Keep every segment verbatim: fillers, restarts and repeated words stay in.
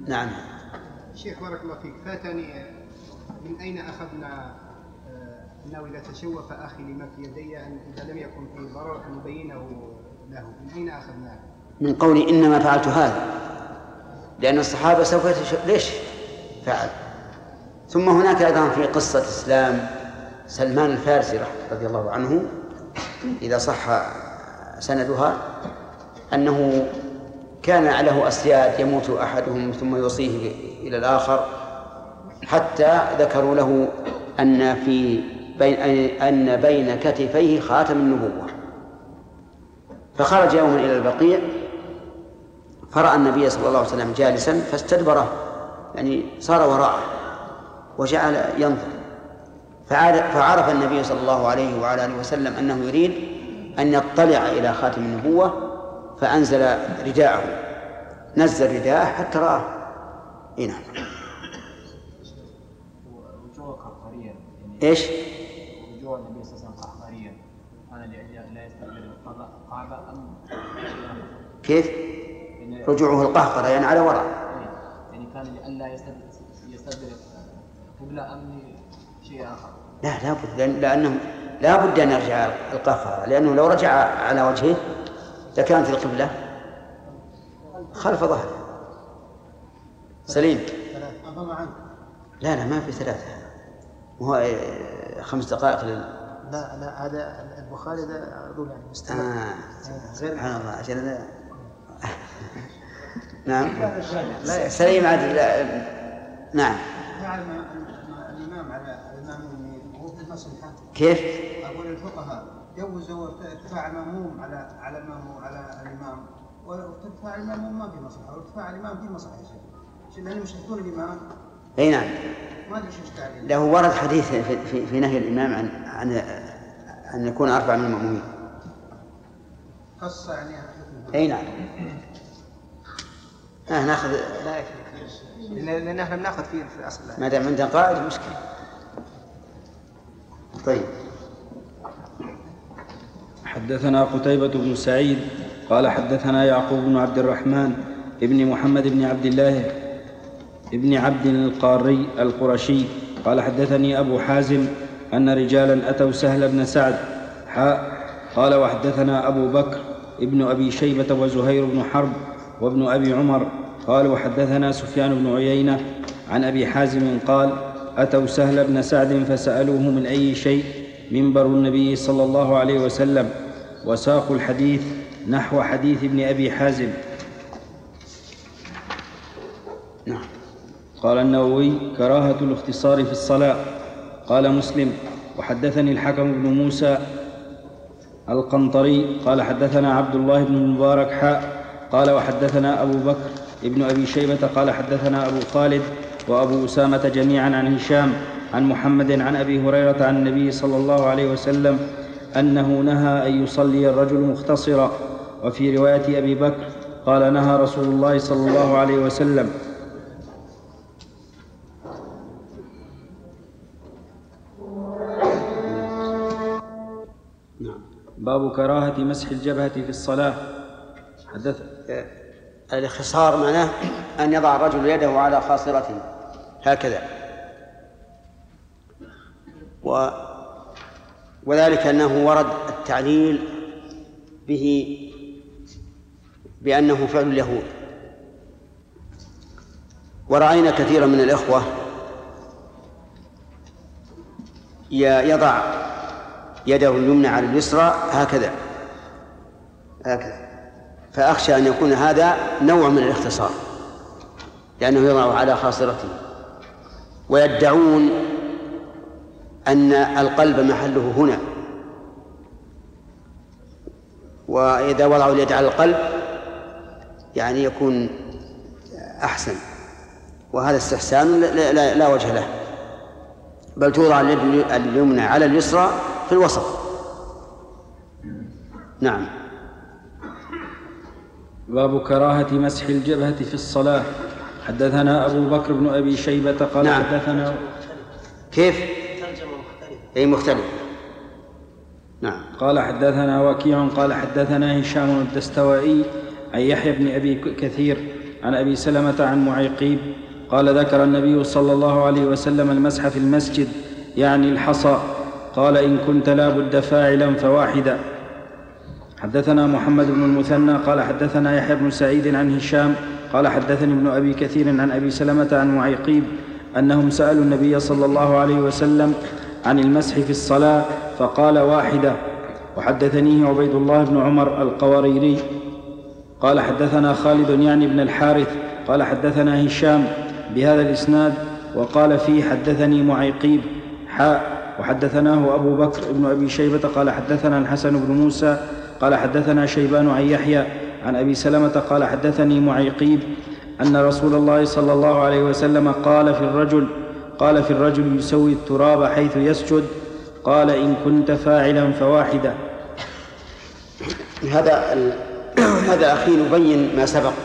نعم. شيخ بارك الله فيك، فاتني من أين أخذنا أنه إذا تشوف أخي لما في يدي أن إذا لم يكن فيه ضرر أن نبينه له؟ من أين أخذناه؟ من قولي إنما فعلت هذا، لأن الصحابة سوف يتشوف ليش فعل. ثم هناك أيضا في قصة إسلام سلمان الفارسي رضي الله عنه إذا صح سندها أنه كان له أسياد يموت أحدهم ثم يوصيه إلى الآخر، حتى ذكروا له أن في بين أن بين كتفيه خاتم النبوة، فخرج يوما إلى البقيع فرأى النبي صلى الله عليه وسلم جالسا فاستدبره، يعني صار وراءه وجعل ينظر، فعرف النبي صلى الله عليه وعلى آله وسلم أنه يريد أن يطلع إلى خاتم النبوة، فأنزل رداءه، نزل رداءه حتى رآه. هنا إيش؟ رجوع النبي صلى الله عليه وسلم قهريا، أنا لأجل لا يستقبل القعبة أم كيف؟ رجوعه القهقرة يعني على وراء، يعني كان لألا يستقبل قبلة أم شيء آخر؟ لا لابد، لأنه لا بد أن يرجع القهقرة، لأنه لو رجع على وجهه لكانت القبلة خلف ظهره. سليم. لا لا ما في ثلاثة، وهو خمس دقائق لل... لا لا هذا البخاري ده أقول يعني مستمر. آه. سبحان الله عشان نعم. لا سليم عاد. نعم. الإمام على الإمام هو في المصلحة. كيف؟ أقول الفقهاء جوزوا ارتفاع المأموم على على المأموم على الإمام، وارتفاع المأموم ما في مصلحة، وارتفاع الإمام في مصلحة يا شيخ، لأنهم يشهدون الإمام. أي نعم. ما أدري إيش تعليل. له ورد حديث في, في, في نهي الإمام عن عن أن يكون أرفع من المأمومين. قصة يعني. أي نعم. آه ناخذ. لا يكفي. لأن احنا بناخذ فيه في الأصل. ما دام عندنا قائد مشكلة. طيب. حدثنا قتيبة بن سعيد قال حدثنا يعقوب بن عبد الرحمن ابن محمد بن عبد الله ابن عبد القاري القرشي قال حدثني أبو حازم أن رجالا أتوا سهل بن سعد حاء قال وحدثنا أبو بكر ابن أبي شيبة وزهير بن حرب وابن أبي عمر قال وحدثنا سفيان بن عيينة عن أبي حازم قال أتوا سهل بن سعد فسألوه من أي شيء منبر النبي صلى الله عليه وسلم، وساقوا الحديث نحو حديث ابن أبي حازم. نعم. قال النووي كراهة الاختصار في الصلاة. قال مسلم وحدثني الحكم بن موسى القنطري قال حدثنا عبد الله بن المبارك حاء قال وحدثنا أبو بكر ابن أبي شيبة قال حدثنا أبو خالد وأبو أسامة جميعا عن هشام عن محمد عن أبي هريرة عن النبي صلى الله عليه وسلم أنه نهى أن يصلي الرجل مختصرا. وفي رواية أبي بكر قال نهى رسول الله صلى الله عليه وسلم. باب كراهة مسح الجبهة في الصلاة. حدث الاختصار معناه أن يضع الرجل يده على خاصرته هكذا، و وذلك أنه ورد التعليل به بأنه فعل اليهود، ورأينا كثيرا من الإخوة يضع يده اليمنى على اليسرى هكذا هكذا، فأخشى أن يكون هذا نوع من الاختصار لأنه يضع على خاصرته، ويدعون أن القلب محله هنا، وإذا وضعوا اليد على القلب يعني يكون أحسن، وهذا استحسان لا, لا, لا وجه له، بل توضع اليد اليمنى على اليسرى في الوسط. نعم. باب كراهة مسح الجبهة في الصلاة. حدثنا أبو بكر بن أبي شيبة قال نعم. حدثنا كيف؟ أي مختلف. نعم. قال حدثنا وكيع قال حدثنا هشام الدستوائي عن يحيى بن أبي كثير عن أبي سلمة عن معيقيب قال ذكر النبي صلى الله عليه وسلم المسح في المسجد يعني الحصى، قال إن كنت لا بد فاعلا فواحدا. حدثنا محمد بن المثنى قال حدثنا يحيى بن سعيد عن هشام قال حدثني ابن أبي كثير عن أبي سلمة عن معيقيب أنهم سألوا النبي صلى الله عليه وسلم عن المسح في الصلاة فقال واحدة. وحدثنيه عبيد الله بن عمر القواريري قال حدثنا خالد يعني بن الحارث قال حدثنا هشام بهذا الإسناد وقال فيه حدثني معيقيب حاء. وحدثناه أبو بكر بن أبي شيبة قال حدثنا الحسن بن موسى قال حدثنا شيبان عن يحيى عن أبي سلمة قال حدثني معيقيب أن رسول الله صلى الله عليه وسلم قال في الرجل قال في الرجل يسوي التراب حيث يسجد، قال إن كنت فاعلا فواحدة. هذا ال... هذا الأخير يبين ما سبق،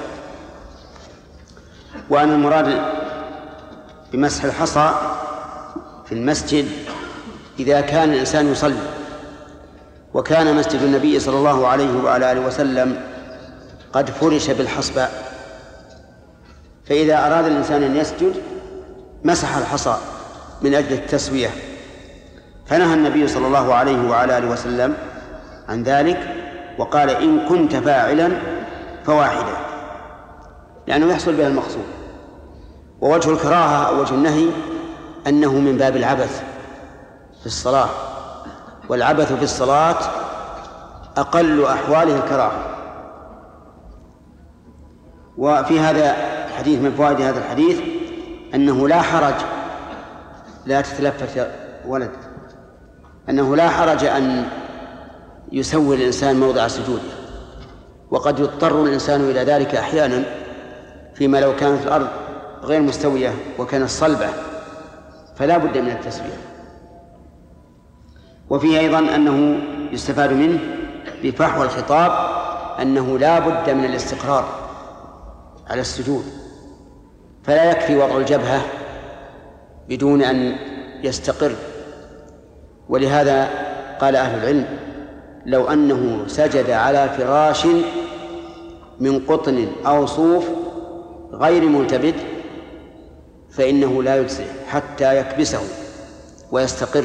وأن المراد بمسح الحصى في المسجد إذا كان الإنسان يصلي، وكان مسجد النبي صلى الله عليه وعلى آله وسلم قد فرش بالحصباء، فإذا أراد الإنسان أن يسجد مسح الحصى من أجل التسوية، فنهى النبي صلى الله عليه وعلى آله وسلم عن ذلك وقال إن كنت فاعلا فواحدة، لأنه يحصل بها المقصود. ووجه الكراهة أو وجه النهي أنه من باب العبث في الصلاة، والعبث في الصلاة أقل أحواله الكراهة. وفي هذا الحديث من فوائد هذا الحديث أنه لا حرج، لا تتلفت ولد، أنه لا حرج أن يسوي الإنسان موضع سجوده، وقد يضطر الإنسان إلى ذلك أحيانا فيما لو كانت الأرض غير مستوية وكانت صلبة فلا بد من التسوية. وفيه أيضا أنه يستفاد منه بفحوى الخطاب أنه لا بد من الاستقرار على السجود، فلا يكفي وضع الجبهة بدون أن يستقر. ولهذا قال أهل العلم لو أنه سجد على فراش من قطن أو صوف غير ملتبد فإنه لا يجزئ حتى يكبسه ويستقر.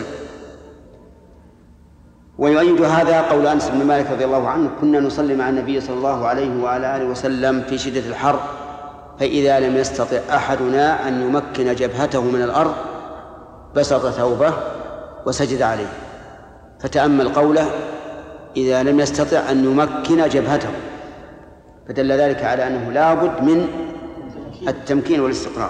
ويؤيد هذا قول أنس بن مالك رضي الله عنه كنا نصلي مع النبي صلى الله عليه وعلى آله وسلم في شدة الحر، فإذا لم يستطع أحدنا أن يمكن جبهته من الأرض بسط ثوبه وسجد عليه، فتأمل قوله إذا لم يستطع أن يمكن جبهته، فدل ذلك على أنه لا بد من التمكين والاستقرار.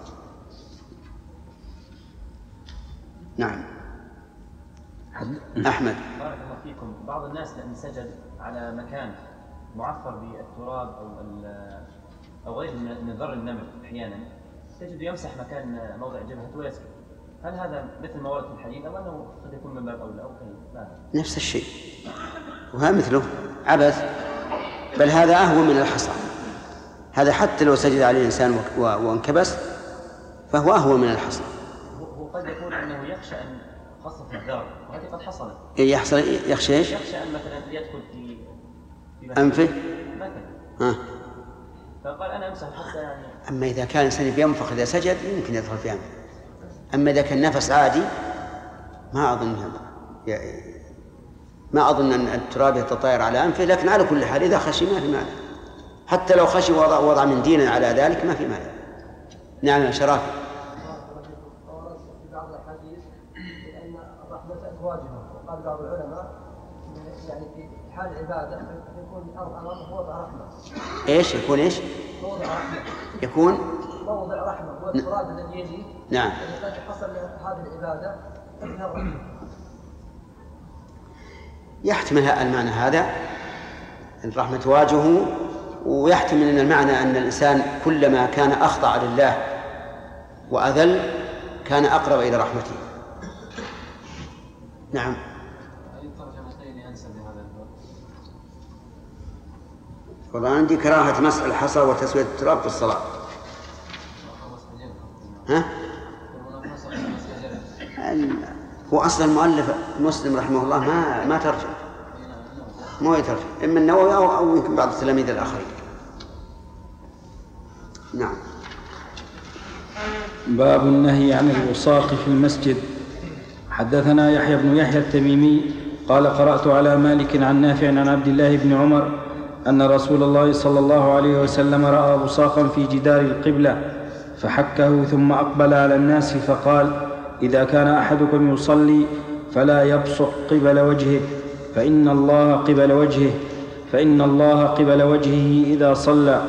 نعم. أحمد. بارك الله فيكم. بعض الناس لأن سجد على مكان معفر بالتراب أو أو غير من ذر النمل أحيانا تجد يمسح مكان موضع جبهته ويسجد، هل هذا مثل ما ورد في الحديث أو أنه قد يكون من باب أولى أو كيف؟ نفس الشيء، وها مثله عبث، بل هذا أهون من الحصى. هذا حتى لو سجد عليه الإنسان وانكبس فهو أهون من الحصى. هو قد يكون أنه يخشى أن خاصة في الدار، وهذه قد حصلت. يحصل يخشى ايش؟ يخشى أن مثلا يدخل في في أنفه مثلا. ها. فقال أنا أمسح حتى يعني. أما إذا كان الإنسان ينفخ إذا سجد يمكن يدخل في أنفه، أما إذا كان نفس عادي ما أظن ما أظن أن التراب يتطاير على أنفه، لكن على كل حال إذا خشي ما في مانع، حتى لو خشي وضع وضع منديل على ذلك ما في مانع. نعم يا شرف. قال بعض العلماء يعني في حال العبادة يكون الأرض أمامه وضع رحمة. إيش يكون إيش؟ موضع رحمة. يكون موضع رحمة هو التراب الذي يجي. نعم. قد حصل هذه العبادة فيها الرحمة. يحتمل المعنى هذا الرحمة واجهه، ويحتمل أن المعنى أن الإنسان كلما كان أخضع لله وأذل كان أقرب إلى رحمته. نعم. أي الترجمتين أنسب لهذا الباب؟ والله عندي كراهة مسح الحصى وتسوية التراب في الصلاة. ها؟ هو أصل المؤلف مسلم رحمه الله ما ما ترجم، مو يترجم، إما النووي أو أو يمكن بعض التلاميذ الآخرين. نعم. باب النهي عن الوصاق في المسجد. حدثنا يحيى بن يحيى التميمي قال قرأت على مالك عن نافع عن عبد الله بن عمر أن رسول الله صلى الله عليه وسلم رأى وصاقا في جدار القبلة فحكه ثم أقبل على الناس فقال: إذا كان أحدكم يصلي فلا يبصق قبل وجهه فإن الله قبل وجهه فإن الله قبل وجهه إذا صلى.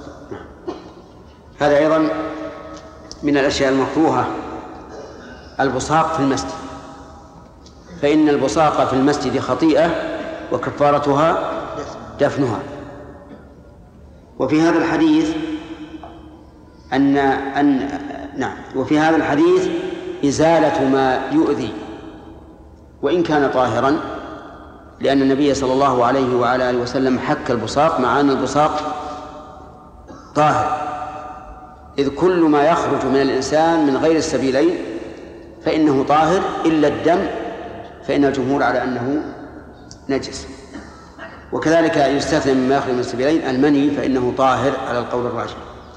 هذا أيضا من الأشياء المكروهة البصاق في المسجد، فإن البصاق في المسجد خطيئة وكفارتها دفنها. وفي هذا الحديث أن أن نعم وفي هذا الحديث إزالة ما يؤذي وإن كان طاهرا، لأن النبي صلى الله عليه وعلى آله وسلم حك البصاق مع أن البصاق طاهر، إذ كل ما يخرج من الإنسان من غير السبيلين فإنه طاهر إلا الدم، فإن الجمهور على أنه نجس. وكذلك يستثنى مما يخرج من السبيلين المني فإنه طاهر على القول الراجح.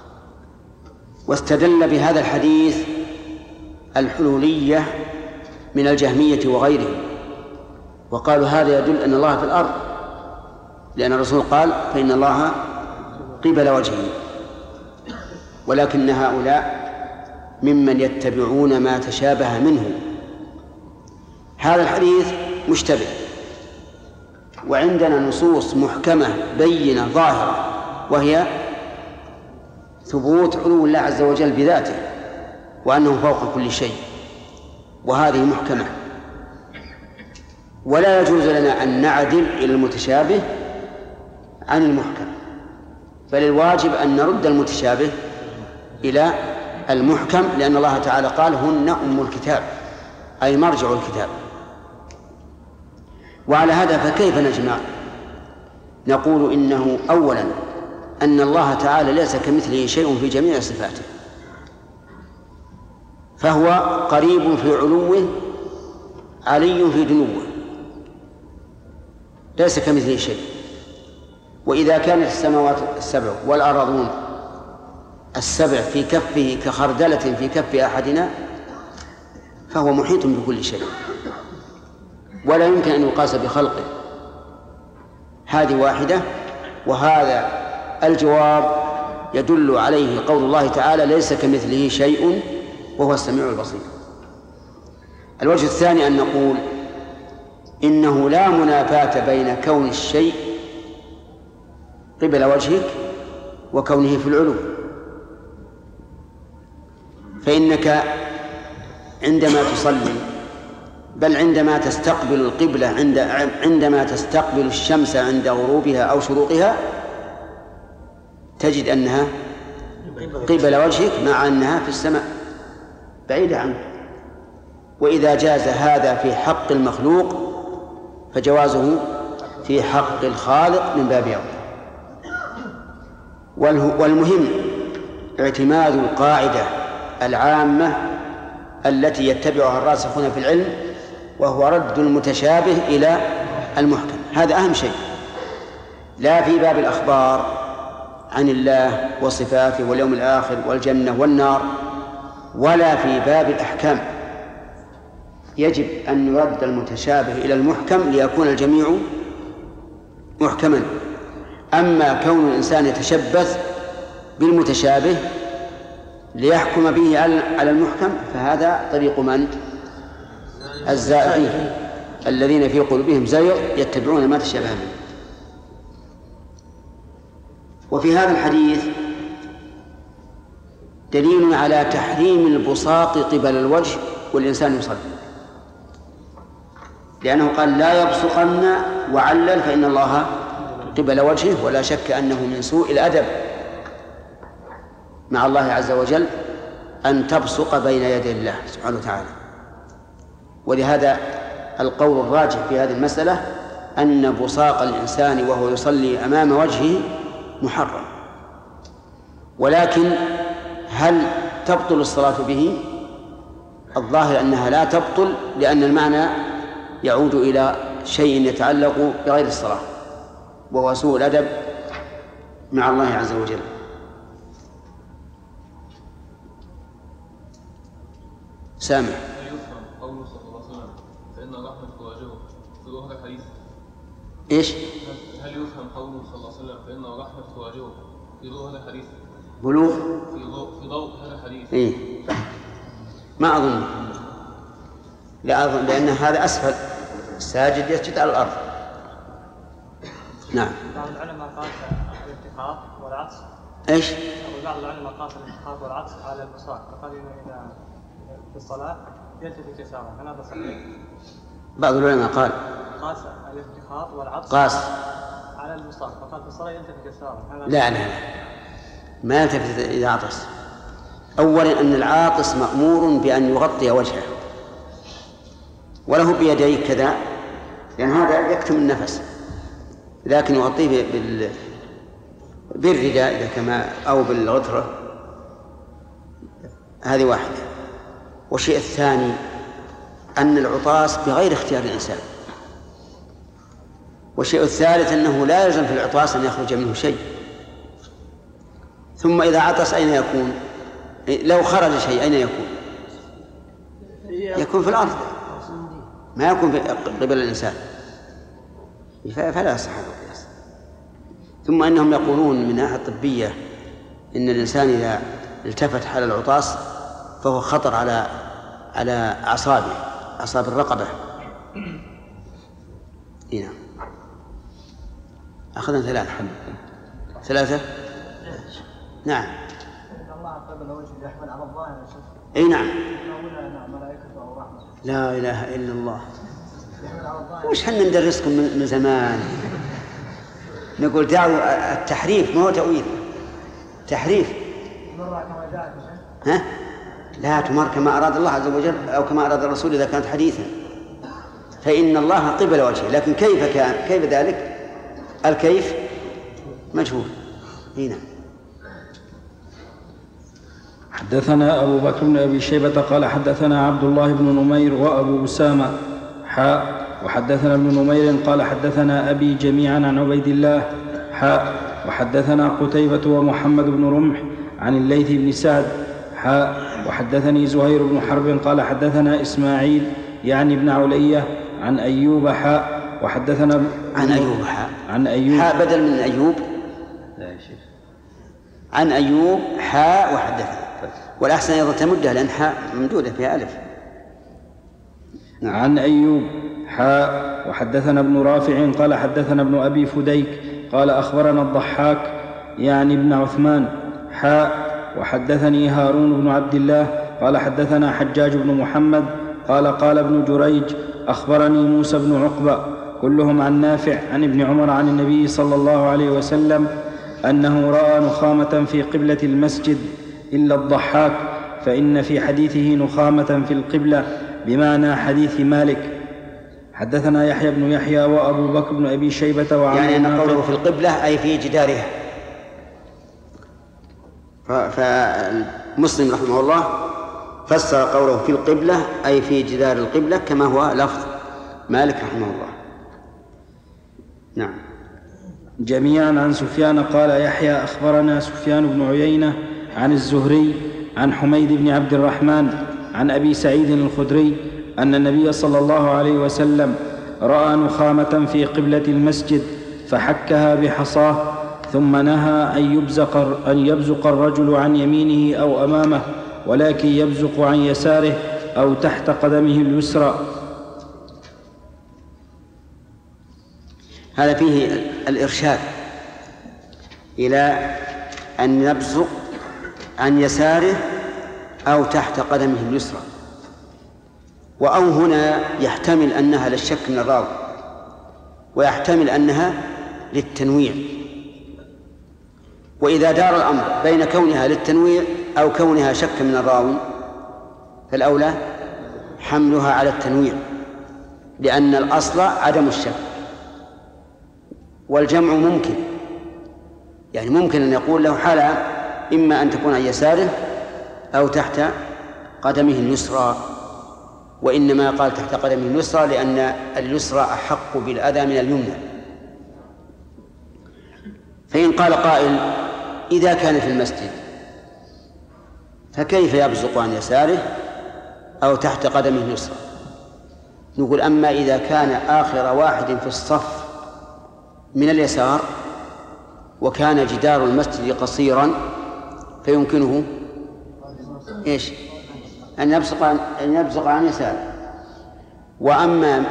واستدل بهذا الحديث الحلولية من الجهمية وغيرهم، وقالوا هذا يدل أن الله في الأرض، لأن الرسول قال: فإن الله قبل وجهه. ولكن هؤلاء ممن يتبعون ما تشابه منه. هذا الحديث مشتبه، وعندنا نصوص محكمة بينة ظاهرة، وهي ثبوت علو الله عز وجل بذاته وأنه فوق كل شيء، وهذه محكمة. ولا يجوز لنا أن نعدل إلى المتشابه عن المحكم، بل الواجب أن نرد المتشابه إلى المحكم، لأن الله تعالى قال: هن أم الكتاب، أي مرجع الكتاب. وعلى هذا فكيف نجمع؟ نقول إنه أولا أن الله تعالى ليس كمثله شيء في جميع صفاته، فهو قريب في علوه علي في دنوه، ليس كمثله شيء. وإذا كانت السماوات السبع والأراضون السبع في كفه كخردلة في كف أحدنا فهو محيط بكل شيء، ولا يمكن أن يقاس بخلقه. هذه واحدة. وهذا الجواب يدل عليه قول الله تعالى: ليس كمثله شيء وهو السميع البصير. الوجه الثاني أن نقول إنه لا منافاة بين كون الشيء قبل وجهك وكونه في العلو، فإنك عندما تصلي، بل عندما تستقبل القبلة عند عندما تستقبل الشمس عند غروبها أو شروقها، تجد أنها قبل وجهك مع أنها في السماء بعيدة عنك. وإذا جاز هذا في حق المخلوق فجوازه في حق الخالق من باب أولى. والمهم اعتماد القاعدة العامة التي يتبعها الراسخون في العلم، وهو رد المتشابه إلى المحكم. هذا أهم شيء، لا في باب الأخبار عن الله وصفاته واليوم الآخر والجنة والنار، ولا في باب الأحكام. يجب أن يرد المتشابه إلى المحكم ليكون الجميع محكما. أما كون الإنسان يتشبث بالمتشابه ليحكم به على المحكم فهذا طريق من؟ الزائغين الذين في قلوبهم زيغ يتبعون ما تشابه منه. وفي هذا الحديث دليل على تحريم البصاق قبل الوجه والإنسان يصلي، لأنه قال: لا يبصقن، وعلل فإن الله قبل وجهه. ولا شك أنه من سوء الأدب مع الله عز وجل أن تبصق بين يدي الله سبحانه وتعالى. ولهذا القول الراجح في هذه المسألة أن بصاق الإنسان وهو يصلي أمام وجهه محرم. ولكن هل تبطل الصلاة به؟ الظاهر أنها لا تبطل، لأن المعنى يعود إلى شيء يتعلق بغير الصلاة، وهو سوء الأدب مع الله عز وجل. سامع. هل يفهم قوله صلى الله عليه وسلم فإن الرحمة تواجهه في ظهر الحديث؟ إيش؟ هل يفهم قوله صلى الله عليه وسلم فإن الرحمة تواجهه في ضوء هذا الحديث؟ بلوغ؟ في ضوء في ضوء هذا الحديث. إيه؟ ما أظن، لا أظن، لأن هذا أسفل الساجد يسجد على الأرض. نعم. بعض العلماء قاس الاتخاذ والعطس. إيش؟ بعض العلماء قاس الاتخاذ والعطس على المسواك، فقال إنه إذا في الصلاة يلتفت يسارا، هل هذا صحيح؟ بعض العلماء قال قاس الاتخاذ والعطس قاس على المسواك، فقال في الصلاة يلتفت يسارا. لا لا ما يلتفت إذا عطس. أولا أن العاطس مأمور بأن يغطي وجهه وله بيديه كذا، لأن هذا يكتم النفس، لكن يغطيه بال بالرداء إذا كما أو بالغترة. هذه واحدة. والشيء الثاني أن العطاس بغير اختيار الإنسان. والشيء الثالث أنه لا يلزم في العطاس أن يخرج منه شيء. ثم إذا عطس أين يكون؟ لو خرج شيء أين يكون؟ يكون في الأرض، ما يكون قبل الإنسان، فلا يصح هذا القياس. ثم أنهم يقولون من الناحية الطبية إن الإنسان إذا التفت حال العطاس فهو خطر على على أعصابه، أعصاب الرقبة. هنا أخذنا ثلاثة. ثلاثة. نعم. الله قبل وجه يحمل على الظاهر. أي نعم. ملائكته أو رحمة. لا إله إلا الله. وش حنا ندرسكم من زمان؟ نقول دعوا التحريف ما هو تأويل. تحريف. ها؟ لا تمر كما أراد الله عز وجل أو كما أراد الرسول إذا كانت حديثا، فإن الله قبل وجهه، لكن كيف كان كيف ذلك؟ الكيف مجهول. هنا حدثنا أبو بكر بن أبي شيبة قال حدثنا عبد الله بن نمير وأبو أسامة حاء وحدثنا ابن نمير قال حدثنا أبي جميعا عن عبيد الله حاء وحدثنا قتيبة ومحمد بن رمح عن الليث بن سعد حاء وحدثني زهير بن حرب قال حدثنا إسماعيل يعني ابن علية عن أيوب حاء وحدثنا عن أيوب حاء عن أيوب حاء بدل من أيوب. لا يا شيخ. عن أيوب حاء وحدثنا، والأحسن أيضا تمدها لأن حاء ممدودة فيها ألف. نعم. عن أيوب حاء وحدثنا ابن رافع قال حدثنا ابن أبي فديك قال أخبرنا الضحاك يعني ابن عثمان حاء وحدثني هارون بن عبد الله قال حدثنا حجاج بن محمد قال قال ابن جريج أخبرني موسى بن عقبة كلهم عن نافع عن ابن عمر عن النبي صلى الله عليه وسلم أنه رأى نخامة في قبلة المسجد إلا الضحاك، فإن في حديثه نخامة في القبلة بمعنى حديث مالك. حدثنا يحيى بن يحيى وأبو بكر بن أبي شيبة وعن يعني أن قوله في القبلة أي في جدارها. فالمسلم رحمه الله فسر قوله في القبلة أي في جدار القبلة كما هو لفظ مالك رحمه الله. نعم. جميعا عن سفيان قال يحيى أخبرنا سفيان بن عيينة عن الزهري عن حميد بن عبد الرحمن عن أبي سعيد الخدري أن النبي صلى الله عليه وسلم رأى نخامة في قبلة المسجد فحكها بحصاه ثم نهى أن يبزق, أن يبزق الرجل عن يمينه أو أمامه ولكن يبزق عن يساره أو تحت قدمه اليسرى. هذا فيه الإرشاد إلى أن يبزق عن يساره أو تحت قدمه اليسرى، وأو هنا يحتمل أنها للشك من الراوي ويحتمل أنها للتنويع، وإذا دار الأمر بين كونها للتنويع أو كونها شك من الراوي فالأولى حملها على التنويع، لأن الأصل عدم الشك، والجمع ممكن، يعني ممكن أن يقول له حالة إما أن تكون عن يساره أو تحت قدمه اليسرى، وإنما قال تحت قدمه اليسرى لأن اليسرى أحق بالأذى من اليمنى. فإن قال قائل إذا كان في المسجد فكيف يبزق عن يساره أو تحت قدمه اليسرى. نقول أما إذا كان آخر واحد في الصف من اليسار وكان جدار المسجد قصيرا فيمكنه إيش؟ أن يبصق أن يبصق عن يساره. وأما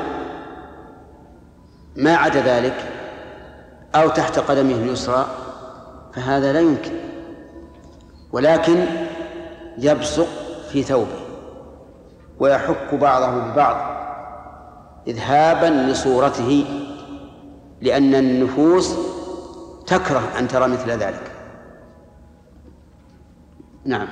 ما عدا ذلك أو تحت قدمه اليسرى فهذا لا يمكن، ولكن يبصق في ثوبه ويحك بعضه ببعض إذهابا لصورته، لأن النفوس تكره أن ترى مثل ذلك. نعم.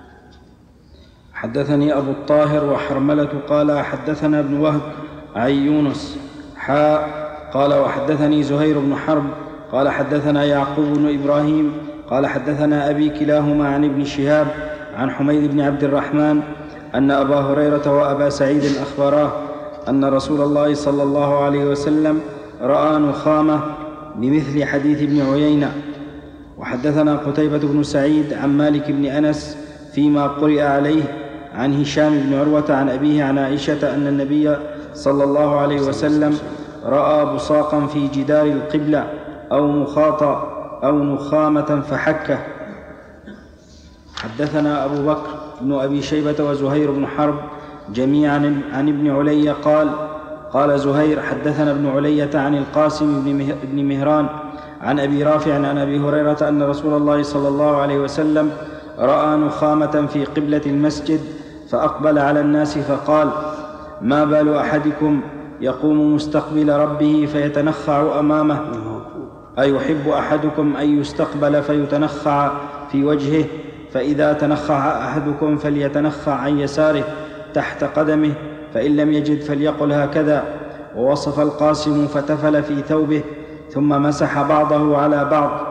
حدثني أبو الطاهر وحرملة قال حدثنا ابن وهب عن يونس حاء قال وحدثني زهير بن حرب قال حدثنا يعقوب بن إبراهيم قال حدثنا أبي كلاهما عن ابن شهاب عن حميد بن عبد الرحمن أن أبا هريرة وأبا سعيد أخبراه أن رسول الله صلى الله عليه وسلم رأى نخامة بمثل حديث ابن عيينة. وحدثنا قتيبة بن سعيد عن مالك بن أنس فيما قرئ عليه عن هشام بن عروة عن أبيه عن عائشة أن النبي صلى الله عليه وسلم رأى بصاقا في جدار القبلة أو مخاطا أو نخامة فحكه. حدثنا أبو بكر بن أبي شيبة وزهير بن حرب جميعا عن ابن علي قال قال زهير حدثنا ابن علية عن القاسم بن مهران عن أبي رافع عن أبي هريرة أن رسول الله صلى الله عليه وسلم رأى نخامة في قبلة المسجد فأقبل على الناس فقال ما بال أحدكم يقوم مستقبل ربه فيتنخع أمامه أيحب أحدكم أن يستقبل فيتنخع في وجهه فإذا تنخع أحدكم فليتنخع عن يساره تحت قدمه فإن لم يجد فليقل هكذا. ووصف القاسم فتفل في ثوبه ثم مسح بعضه على بعض.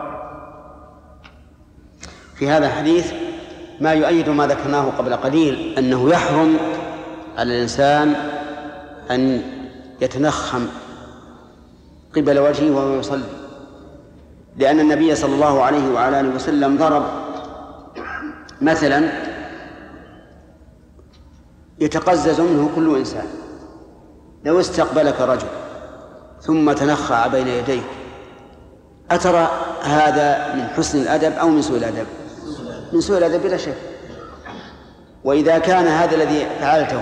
في هذا الحديث ما يؤيد ما ذكرناه قبل قليل أنه يحرم على الإنسان أن يتنخم قبل وجهه وهو يصلي، لأن النبي صلى الله عليه وعلى آله وسلم ضرب مثلا يتقزز منه كل إنسان. لو استقبلك رجل ثم تنخع بين يديك أترى هذا من حسن الأدب أو من سوء الأدب؟ من سوء الأدب بلا شك. وإذا كان هذا الذي فعلته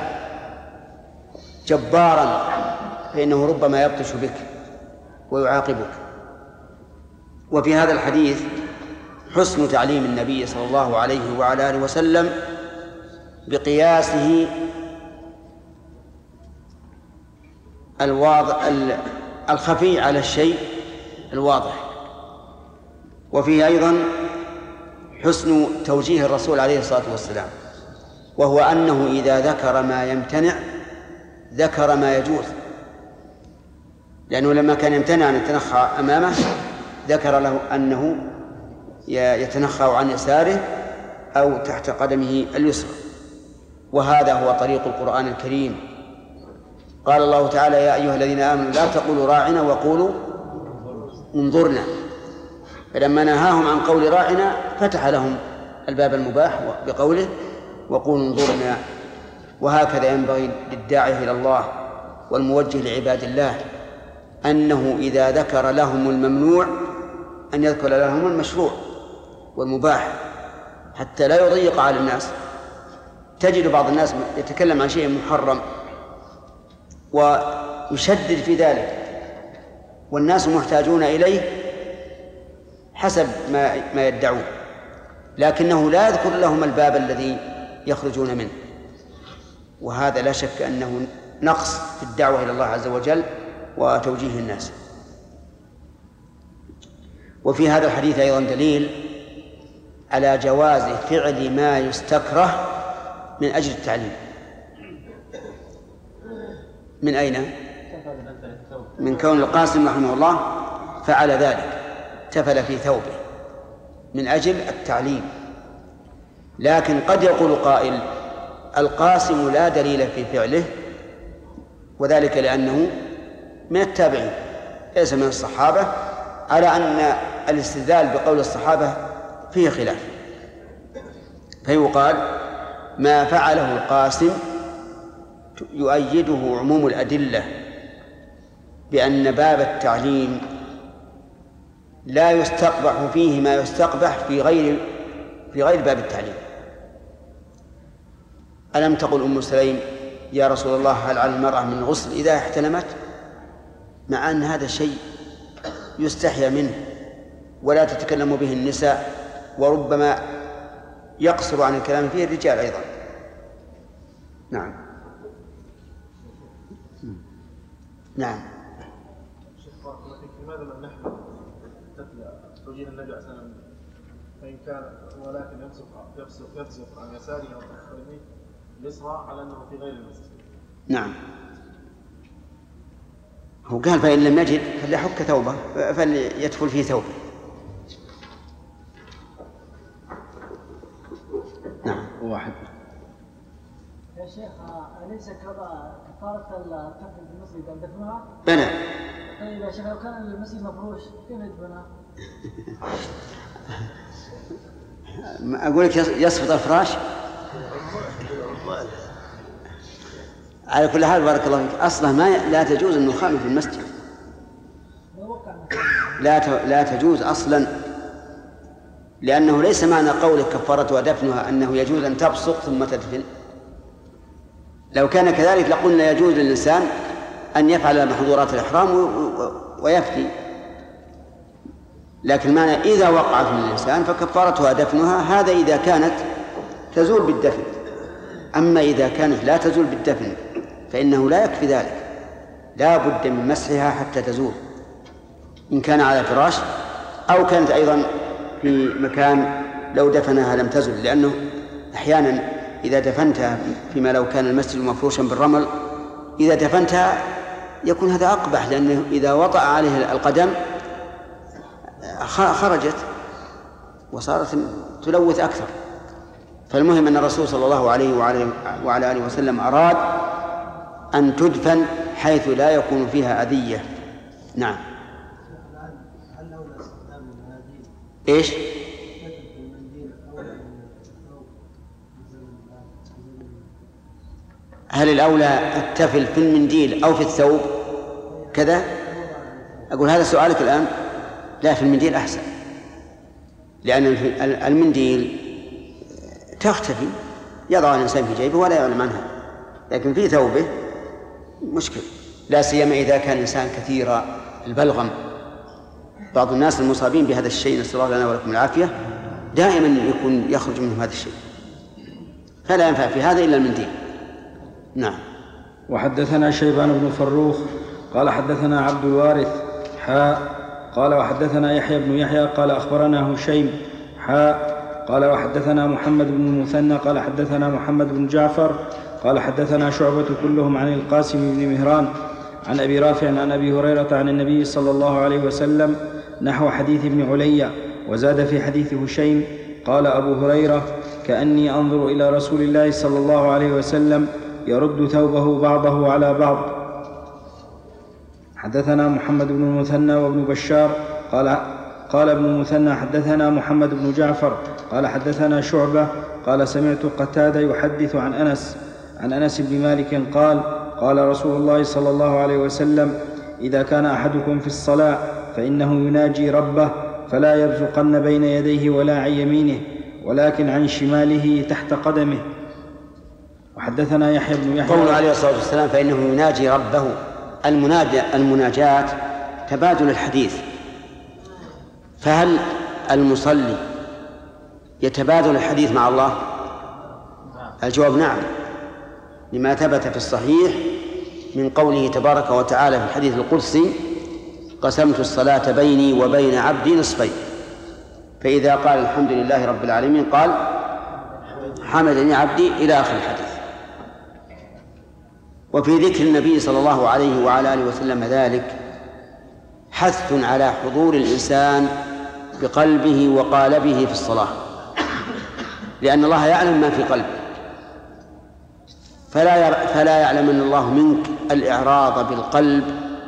جبارا فإنه ربما يبطش بك ويعاقبك. وفي هذا الحديث حسن تعليم النبي صلى الله عليه وعلى آله وسلم بقياسه الواضح الخفي على الشيء الواضح. وفيه أيضا حسن توجيه الرسول عليه الصلاة والسلام، وهو أنه إذا ذكر ما يمتنع ذكر ما يجوز، لأنه لما كان يمتنع أن يتنخع أمامه ذكر له أنه يتنخع عن يساره أو تحت قدمه اليسرى. وهذا هو طريق القرآن الكريم. قال الله تعالى يا أيها الذين آمنوا لا تقولوا راعنا وقولوا انظرنا، فلما نهاهم عن قول راعنا فتح لهم الباب المباح بقوله وقولوا انظرنا. وهكذا ينبغي للداعي إلى الله والموجه لعباد الله أنه إذا ذكر لهم الممنوع أن يذكر لهم المشروع والمباح حتى لا يضيق على الناس. تجد بعض الناس يتكلم عن شيء محرم ويشدد في ذلك والناس محتاجون إليه حسب ما ما يدعون، لكنه لا يذكر لهم الباب الذي يخرجون منه. وهذا لا شك أنه نقص في الدعوة إلى الله عز وجل وتوجيه الناس. وفي هذا الحديث أيضا دليل على جواز فعل ما يستكره من أجل التعليم. من أين؟ من كون القاسم رحمه الله فعل ذلك، تفل في ثوبه من أجل التعليم. لكن قد يقول قائل القاسم لا دليل في فعله، وذلك لأنه من التابعين ليس من الصحابة، على أن الاستدلال بقول الصحابة فيه خلاف. فيقال ما فعله القاسم يؤيده عموم الأدلة بأن باب التعليم لا يستقبح فيه ما يستقبح في غير في غير باب التعليم. ألم تقل أم سليم يا رسول الله هل على المرأة من غسل إذا احتلمت؟ مع أن هذا الشيء يستحيا منه ولا تتكلم به النساء، وربما يقصر عن الكلام فيه الرجال أيضا. نعم نعم. لماذا لم نحمل توجيه النبي عليه الصلاة والسلام فإن كان ولكن يبصق يبصق يبصق عن يساره أو عن يمينه اليسرى على أنه في غير المسجد؟ نعم. هو قال فإن لم يجد فليحك ثوبه فليدخل في ثوبه. نعم. واحد. يا شيخ أليس كفارة الطفل في المسجد أن دفنها؟ بنى. طيب يا شيخ لو كان المسجد مفروش كيف يدفنها؟ أقول لك يسقط الفراش. على كل حال بارك الله فيك، أصلا ما لا تجوز النخام في المسجد، لا لا تجوز أصلا، لأنه ليس معنى قولك كفارتها دفنها أنه يجوز أن تبصق ثم تدفن. لو كان كذلك لقلنا يجوز للإنسان أن يفعل محظورات الإحرام ويفتي، لكن معنى إذا وقعت من الإنسان فكفارتها دفنها، هذا إذا كانت تزول بالدفن. أما إذا كانت لا تزول بالدفن فإنه لا يكفي ذلك، لا بد من مسحها حتى تزول، إن كان على فراش أو كانت أيضا في مكان لو دفنها لم تزل، لأنه أحيانا إذا دفنتها فيما لو كان المسجد مفروشا بالرمل إذا دفنتها يكون هذا أقبح، لأنه إذا وطأ عليه القدم خرجت وصارت تلوث أكثر. فالمهم أن الرسول صلى الله عليه وعلى آله وسلم أراد أن تدفن حيث لا يكون فيها أذية. نعم. إيش؟ هل الأولى التفل في المنديل أو في الثوب كذا؟ أقول هذا سؤالك الآن. لا، في المنديل أحسن، لأن المنديل تختفي يضع الإنسان في جيبه ولا يعلم عنها، لكن في ثوبه مشكل، لا سيما إذا كان الإنسان كثير البلغم. بعض الناس المصابين بهذا الشيء نسأل الله لنا ولكم العافية دائما يكون يخرج منهم هذا الشيء، فلا ينفع في هذا إلا المنديل. نعم. وحدثنا شيبان بن فروخ قال حدثنا عبد الوارث حاء قال وحدثنا يحيى بن يحيى قال أخبرنا هشيم حاء قال وحدثنا محمد بن المثنى قال حدثنا محمد بن جعفر قال حدثنا شعبة كلهم عن القاسم بن مهران عن أبي رافع عن أبي هريرة عن النبي صلى الله عليه وسلم نحو حديث ابن علي، وزاد في حديث هشيم قال أبو هريرة كأني أنظر إلى رسول الله صلى الله عليه وسلم يرد ثوبه بعضه على بعض. حدثنا محمد بن المثنى وابن بشار قال قال ابن المثنى حدثنا محمد بن جعفر قال حدثنا شعبة قال سمعت قتادة يحدث عن أنس عن أنس بن مالك قال قال رسول الله صلى الله عليه وسلم إذا كان أحدكم في الصلاة فإنه يناجي ربه فلا يبزقن بين يديه ولا عن يمينه ولكن عن شماله تحت قدمه. وحدثنا يحيى بن يحيى قوله عليه الصلاة والسلام فإنه يناجي ربه، المناجاة تبادل الحديث، فهل المصلي يتبادل الحديث مع الله؟ الجواب نعم، لما ثبت في الصحيح من قوله تبارك وتعالى في الحديث القدسي قسمت الصلاة بيني وبين عبدي نصفين، فإذا قال الحمد لله رب العالمين قال حمدني عبدي إلى آخر الحديث. وفي ذكر النبي صلى الله عليه وعلى آله وسلم ذلك حث على حضور الإنسان بقلبه وقالبه في الصلاة، لأن الله يعلم ما في قلبه، فلا فلا يعلمن الله منك الإعراض بالقلب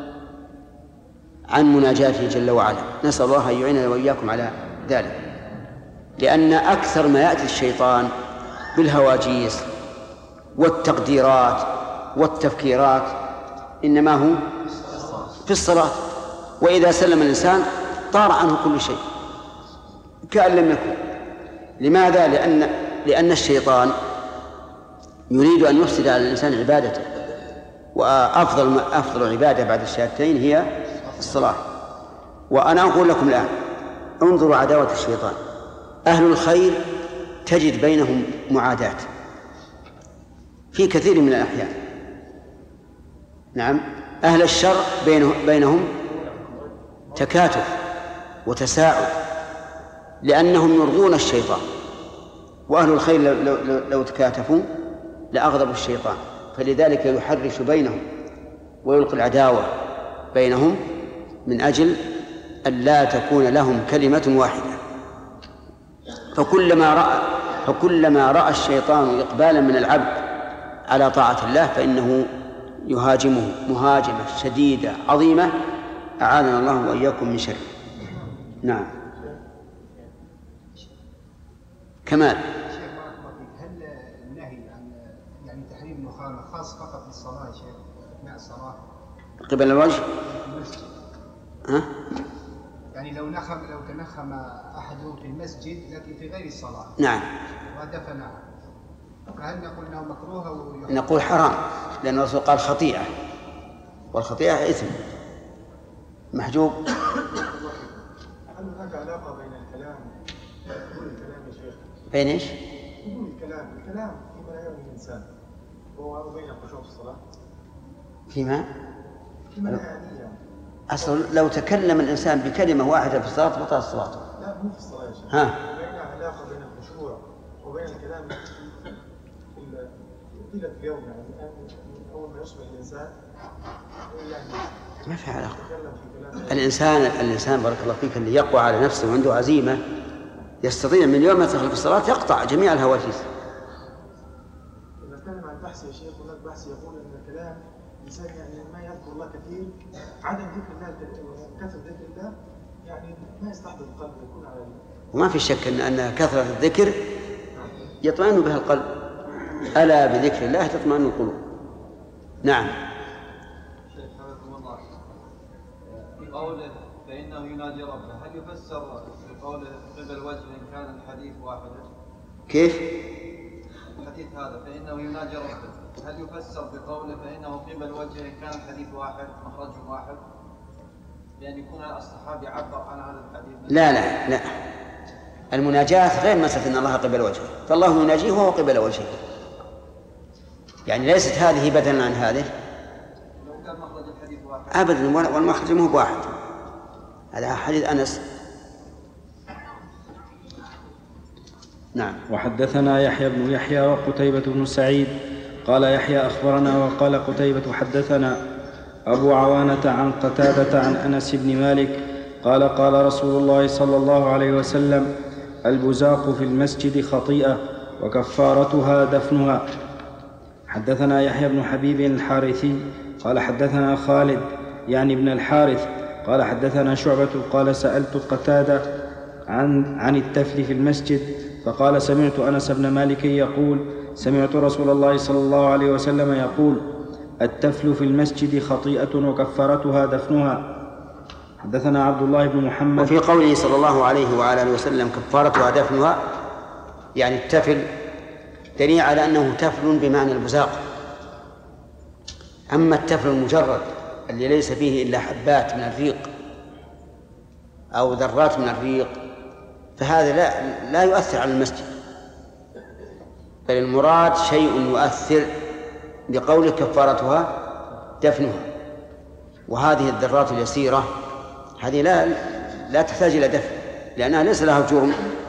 عن مناجاته جل وعلا. نسأل الله أن يعيننا وإياكم على ذلك، لأن أكثر ما يأتي الشيطان بالهواجيس والتقديرات والتفكيرات إنما هو في الصلاة، وإذا سلم الإنسان طار عنه كل شيء كأن لم يكن. لماذا؟ لأن لأن الشيطان يريد أن يفسد على الإنسان عبادته، وأفضل أفضل عبادة بعد الشهادتين هي الصلاة. وأنا أقول لكم الآن انظروا عداوة الشيطان. أهل الخير تجد بينهم معاداة في كثير من الأحيان، نعم. أهل الشر بينهم تكاتف وتساعد لأنهم يرضون الشيطان، وأهل الخير لو, لو, لو تكاتفوا لأغضبوا الشيطان، فلذلك يحرش بينهم ويلقي العداوة بينهم من أجل أن لا تكون لهم كلمة واحدة. فكلما رأى فكلما رأى الشيطان إقبالا من العبد على طاعة الله فإنه يهاجمه مهاجمة شديدة عظيمة، أعاذنا الله وإياكم من شره. نعم. كمال. شيخ بارك الله فيك، هل النهي عن يعني تحريم المخالفة خاص فقط بالصلاة يا شيخ أثناء الصلاة قبل الوجه؟ في المسجد. ها؟ يعني لو نخم لو تنخم أحدهم في المسجد لكن في غير الصلاة. نعم. ودفنه، فهل نقول انه مكروه او يحرم؟ نقول حرام، لأن الرسول قال خطيئة، والخطيئة إثم محجوب. هل هناك علاقة بين الكلام وقبول الكلام يا شيخ؟ بين ايش؟ قبول الكلام، الكلام فيما لا يعني الإنسان هو بين الخشوع في الصلاة؟ فيما؟ فيما لا يعني يعني. أصل لو تكلم الإنسان بكلمة واحدة في الصلاة بطل الصلاة. لا مو في الصلاة يا شيخ. ها؟ بين علاقة بين الخشوع وبين الكلام طيلة اليوم، يعني أول ما يصبح الإنسان يعني ما في علاقة. يتكلم في كلام. الإنسان الإنسان بارك الله فيك اللي يقوى على نفسه وعنده عزيمة يستطيع من يوم يدخل في الصلاة يقطع جميع الهواجس. نتكلم عن بحث يا شيخ، هناك بحث يقول أن الكلام الإنسان يعني ما يذكر الله كثير، عدم ذكر الله كثرة ذكر الله يعني ما يستحضر القلب يكون على. وما في شك أن أن كثرة الذكر يطمئن بها القلب. ألا بذكر الله تطمئن القلوب. نعم. شيخ حفظكم الله، في قوله فإنه ينادي ربه، هل يفسر في قوله قبل وجه إن كان الحديث واحدا؟ كيف؟ الحديث هذا فإنه ينادي ربه، هل يفسر بقوله فإنه قبل وجه إن كان الحديث واحد مخرج واحد؟ لأن يكون الصحابي عبر عن هذا الحديث. لا لا لا، المناجاة غير مسألة أن الله قبل وجهه، فالله يناجيه وهو قبل وجهه، يعني ليست هذه بدلا عن هذه. لو كان مخرج الحديث واحد أبدا، والمخرج مو بواحد. هذا حديث أنس. نعم. وحدثنا يحيى بن يحيى وقتيبة بن سعيد قال يحيى أخبرنا وقال قتيبة حدثنا أبو عوانة عن قتادة عن أنس بن مالك قال قال رسول الله صلى الله عليه وسلم البزاق في المسجد خطيئة وكفارتها دفنها. حدثنا يحيى بن حبيب الحارثي قال حدثنا خالد يعني ابن الحارث قال حدثنا شعبة قال سألت قتادة عن, عن التفل في المسجد فقال سمعت أنس بن مالك يقول سمعت رسول الله صلى الله عليه وسلم يقول التفل في المسجد خطيئة وكفارتها دفنها. حدثنا عبد الله بن محمد. وفي قوله صلى الله عليه وعلى آله وسلم كفارتها دفنها، يعني التفل دليل على أنه تفل بمعنى البزاق. أما التفل المجرد اللي ليس فيه إلا حبات من الريق أو ذرات من الريق فهذا لا, لا يؤثر على المسجد، بل المراد شيء يؤثر لقول كفارتها دفنها. وهذه الذرات اليسيرة هذه لا لا تحتاج إلى دفن لأنها ليس لها جرم.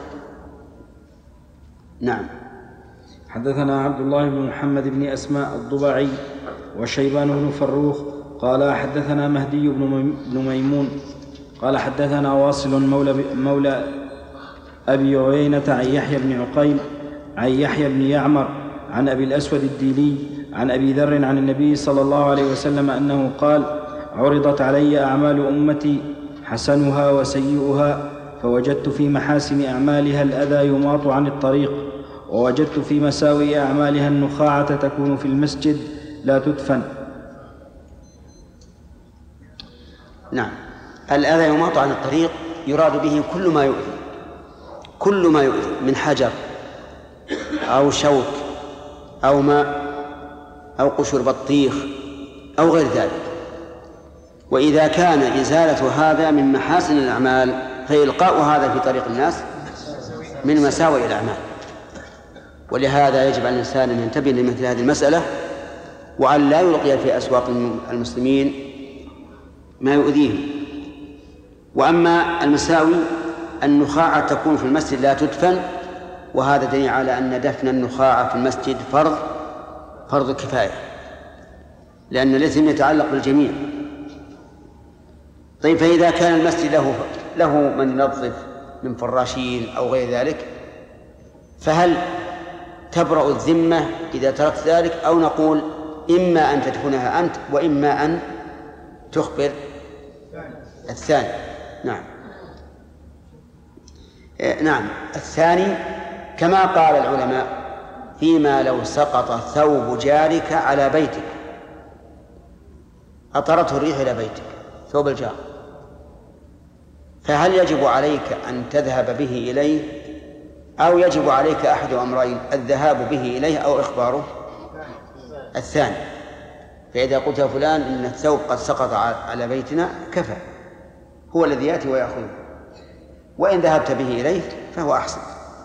نعم. حدثنا عبد الله بن محمد بن أسماء الضبعي وشيبان بن فروخ قال حدثنا مهدي بن ميمون قال حدثنا واصل مولى, مولى أبي عيينة عن يحيى بن عقيل عن يحيى بن يعمر عن أبي الأسود الديلي عن أبي ذر عن النبي صلى الله عليه وسلم أنه قال عرضت علي أعمال أمتي حسنها وسيئها فوجدت في محاسن أعمالها الأذى يماط عن الطريق ووجدت في مساوئ أعمالها النخاعة تكون في المسجد لا تدفن. نعم. الأذى يماط عن الطريق يراد به كل ما يؤذي، كل ما يؤذي من حجر أو شوك أو ماء أو قشر بطيخ أو غير ذلك. وإذا كان إزالة هذا من محاسن الأعمال فإلقاء هذا في طريق الناس من مساوئ الأعمال. ولهذا يجب على الإنسان أن ينتبه لمثل هذه المسألة، وأن لا يلقي في أسواق المسلمين ما يؤذيهم. وأما المساوي النخاعة تكون في المسجد لا تدفن، وهذا دليل على أن دفن النخاعة في المسجد فرض فرض كفاية، لأن الإثم يتعلق بالجميع. طيب، فإذا كان المسجد له له من ينظف من فراشين أو غير ذلك، فهل تبرأ الذمة إذا تركت ذلك، أو نقول إما أن تدفنها أنت وإما أن تخبر الثاني؟ نعم. نعم الثاني كما قال العلماء فيما لو سقط ثوب جارك على بيتك، أطرته الريح إلى بيتك، ثوب الجار، فهل يجب عليك أن تذهب به إليه، أو يجب عليك أحد أمرين: الذهاب به إليه أو إخباره؟ الثاني. فإذا قلت يا فلان إن الثوب قد سقط على بيتنا كفى، هو الذي يأتي ويأخذه، وإن ذهبت به إليه فهو أحسن.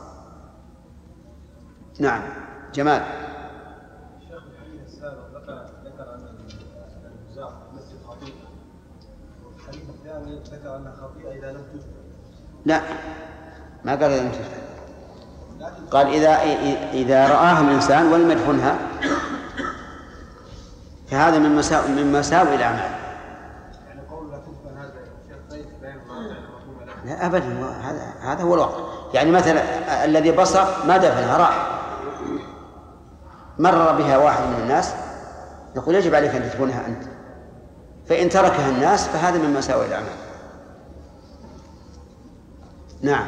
نعم. جمال. الشيخ الحديث السابق ذكر ذكر أن النزاع في المسجد خطيئة، والحديث الثاني ذكر أن خطيئة إذا لم تدفن. لا، ما قال إذا لم تدفن، قال إذا إذا رآها الإنسان ولم يدفنها فهذا من مساوئ من مساوئ الأعمال. يعني قول لا تدفن هذا شيخ طيب بين ما لا أبدا، هذا هذا هو الواقع. يعني مثلا الذي بصق ما دفنها، راح مر بها واحد من الناس، نقول يجب عليك أن تدفنها أنت، فإن تركها الناس فهذا من مساوئ الأعمال. نعم.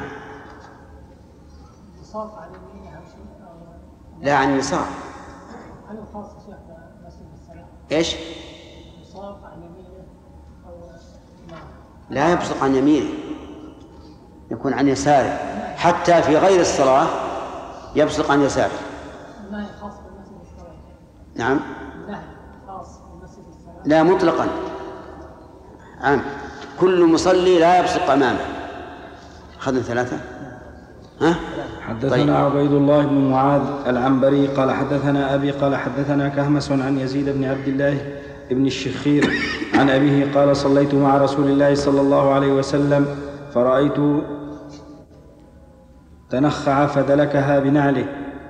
لا، عن اليسار. عن الخاص شيخ مسجد الصلاة. ايش؟ يصاب عن يمينه أو لا يبصق عن يمينه، يكون عن يساره، حتى في غير الصلاة يبصق عن يساره. النهي خاص بالمسجد الصلاة. نعم. النهي خاص بالمسجد الصلاة. لا، مطلقا عام، كل مصلي لا يبصق أمامه. أخذنا ثلاثة. ها؟ حدثنا طيب. عبيد الله بن معاذ العنبري قال حدثنا أبي قال حدثنا كهمس عن يزيد بن عبد الله بن الشخير عن أبيه قال صليت مع رسول الله صلى الله عليه وسلم فرأيت تنخع فدلكها بنعله.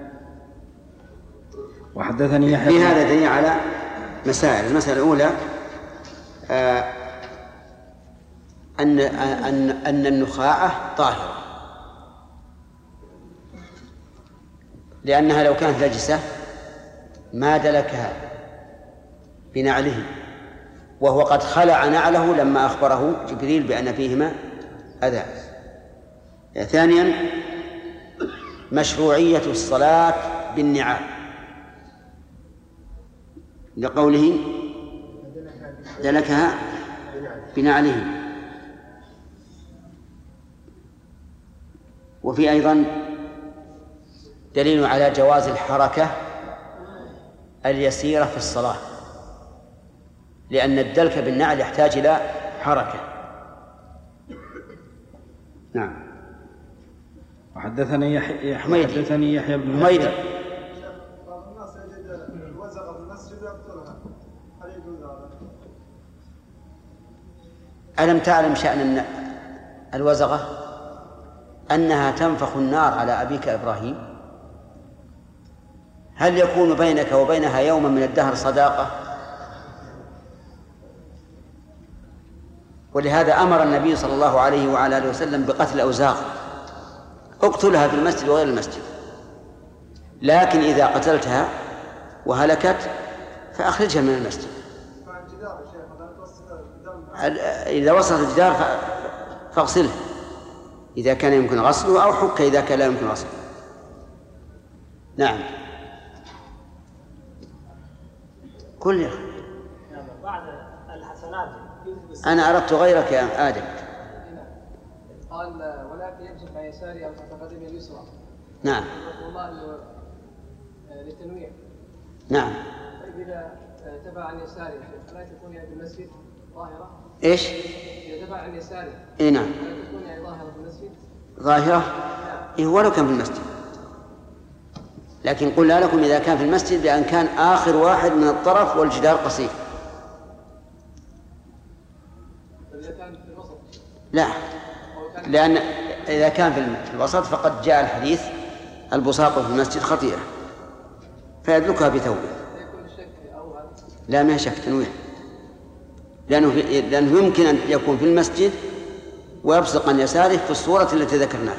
وحدثني يحيى. في هذا دليل على مسائل. المسألة الأولى آه أن أن أن النخاعة طاهرة، لأنها لو كانت نجسة ما دلكها بنعله، وهو قد خلع نعله لما أخبره جبريل بأن فيهما أذى. ثانيا مشروعية الصلاة بالنعال، لقوله دلكها بنعله. وفي أيضا دليل على جواز الحركة اليسيرة في الصلاة، لأن الدلك بالنعل يحتاج إلى حركة. نعم. وحدثني يحيى حميدي. حدثني يحيى بن حميدي. بعض الناس يجد الوزغ في المسجد ويقتلها، هل يجوز هذا؟ ألم تعلم شأن الوزغة أنها تنفخ النار على أبيك إبراهيم؟ هل يكون بينك وبينها يوما من الدهر صداقة؟ ولهذا أمر النبي صلى الله عليه وعلى آله وسلم بقتل الأوزاغ، اقتلها في المسجد وغير المسجد، لكن إذا قتلتها وهلكت فأخرجها من المسجد. إذا وصلت الجدار فاغسله إذا كان يمكن غسله، أو حك إذا كان لا يمكن غسله. نعم. كل بعد الحسنات أنا أردت غيرك يا آدم. قال ولكن يمسك عن يساره أو تحت قدمه اليسرى. نعم. والله للتنويع. نعم. طيب إذا تبع عن يساره فلا تكون يعني بالمسجد ظاهرة؟ إيش؟ إذا تبع عن يساره. إيه نعم. فلا تكون يعني ظاهرة في المسجد؟ ظاهرة؟ إيه ولو كان في المسجد. لكن قلنا لكم إذا كان في المسجد بأن كان آخر واحد من الطرف والجدار قصير. إذا كان في الوسط؟ لا، لأن إذا كان في الوسط فقد جاء الحديث البصاق في المسجد خطيئة فيدلكها بثوبه. لا ما شك تنويه، لأنه, لأنه يمكن أن يكون في المسجد ويبصق عن يساره في الصورة التي ذكرناها.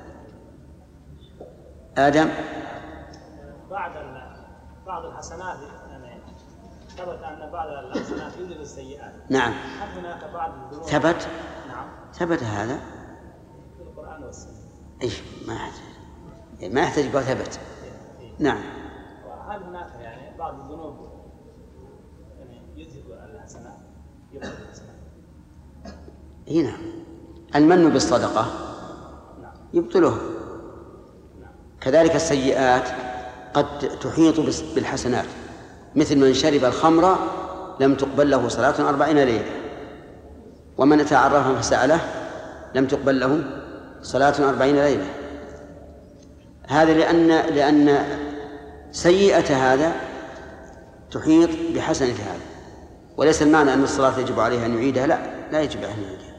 آدم. بعد بعض الحسنات يعني ثبت أن بعض الحسنات يوجد السيئات. نعم. هل هناك بعض الذنوب؟ ثبت. نعم. ثبت هذا. في القرآن والسنة. إيش ما يحتاج ما يحتاج يقول ثبت. نعم. وهل هناك يعني بعض الذنوب يعني يذهب الحسنات يبطل الحسنات؟ إيه نعم. المن بالصدقة يبطلها. كذلك السيئات قد تحيط بالحسنات، مثل من شرب الخمر لم تقبل له صلاة أربعين ليلة، ومن أتى عرافا فسأله لم تقبل له صلاة أربعين ليلة. هذا لأن لأن سيئة هذا تحيط بحسنة هذا، وليس المعنى أن الصلاة يجب عليها أن يعيدها، لا لا يجب عليها أن يعيدها.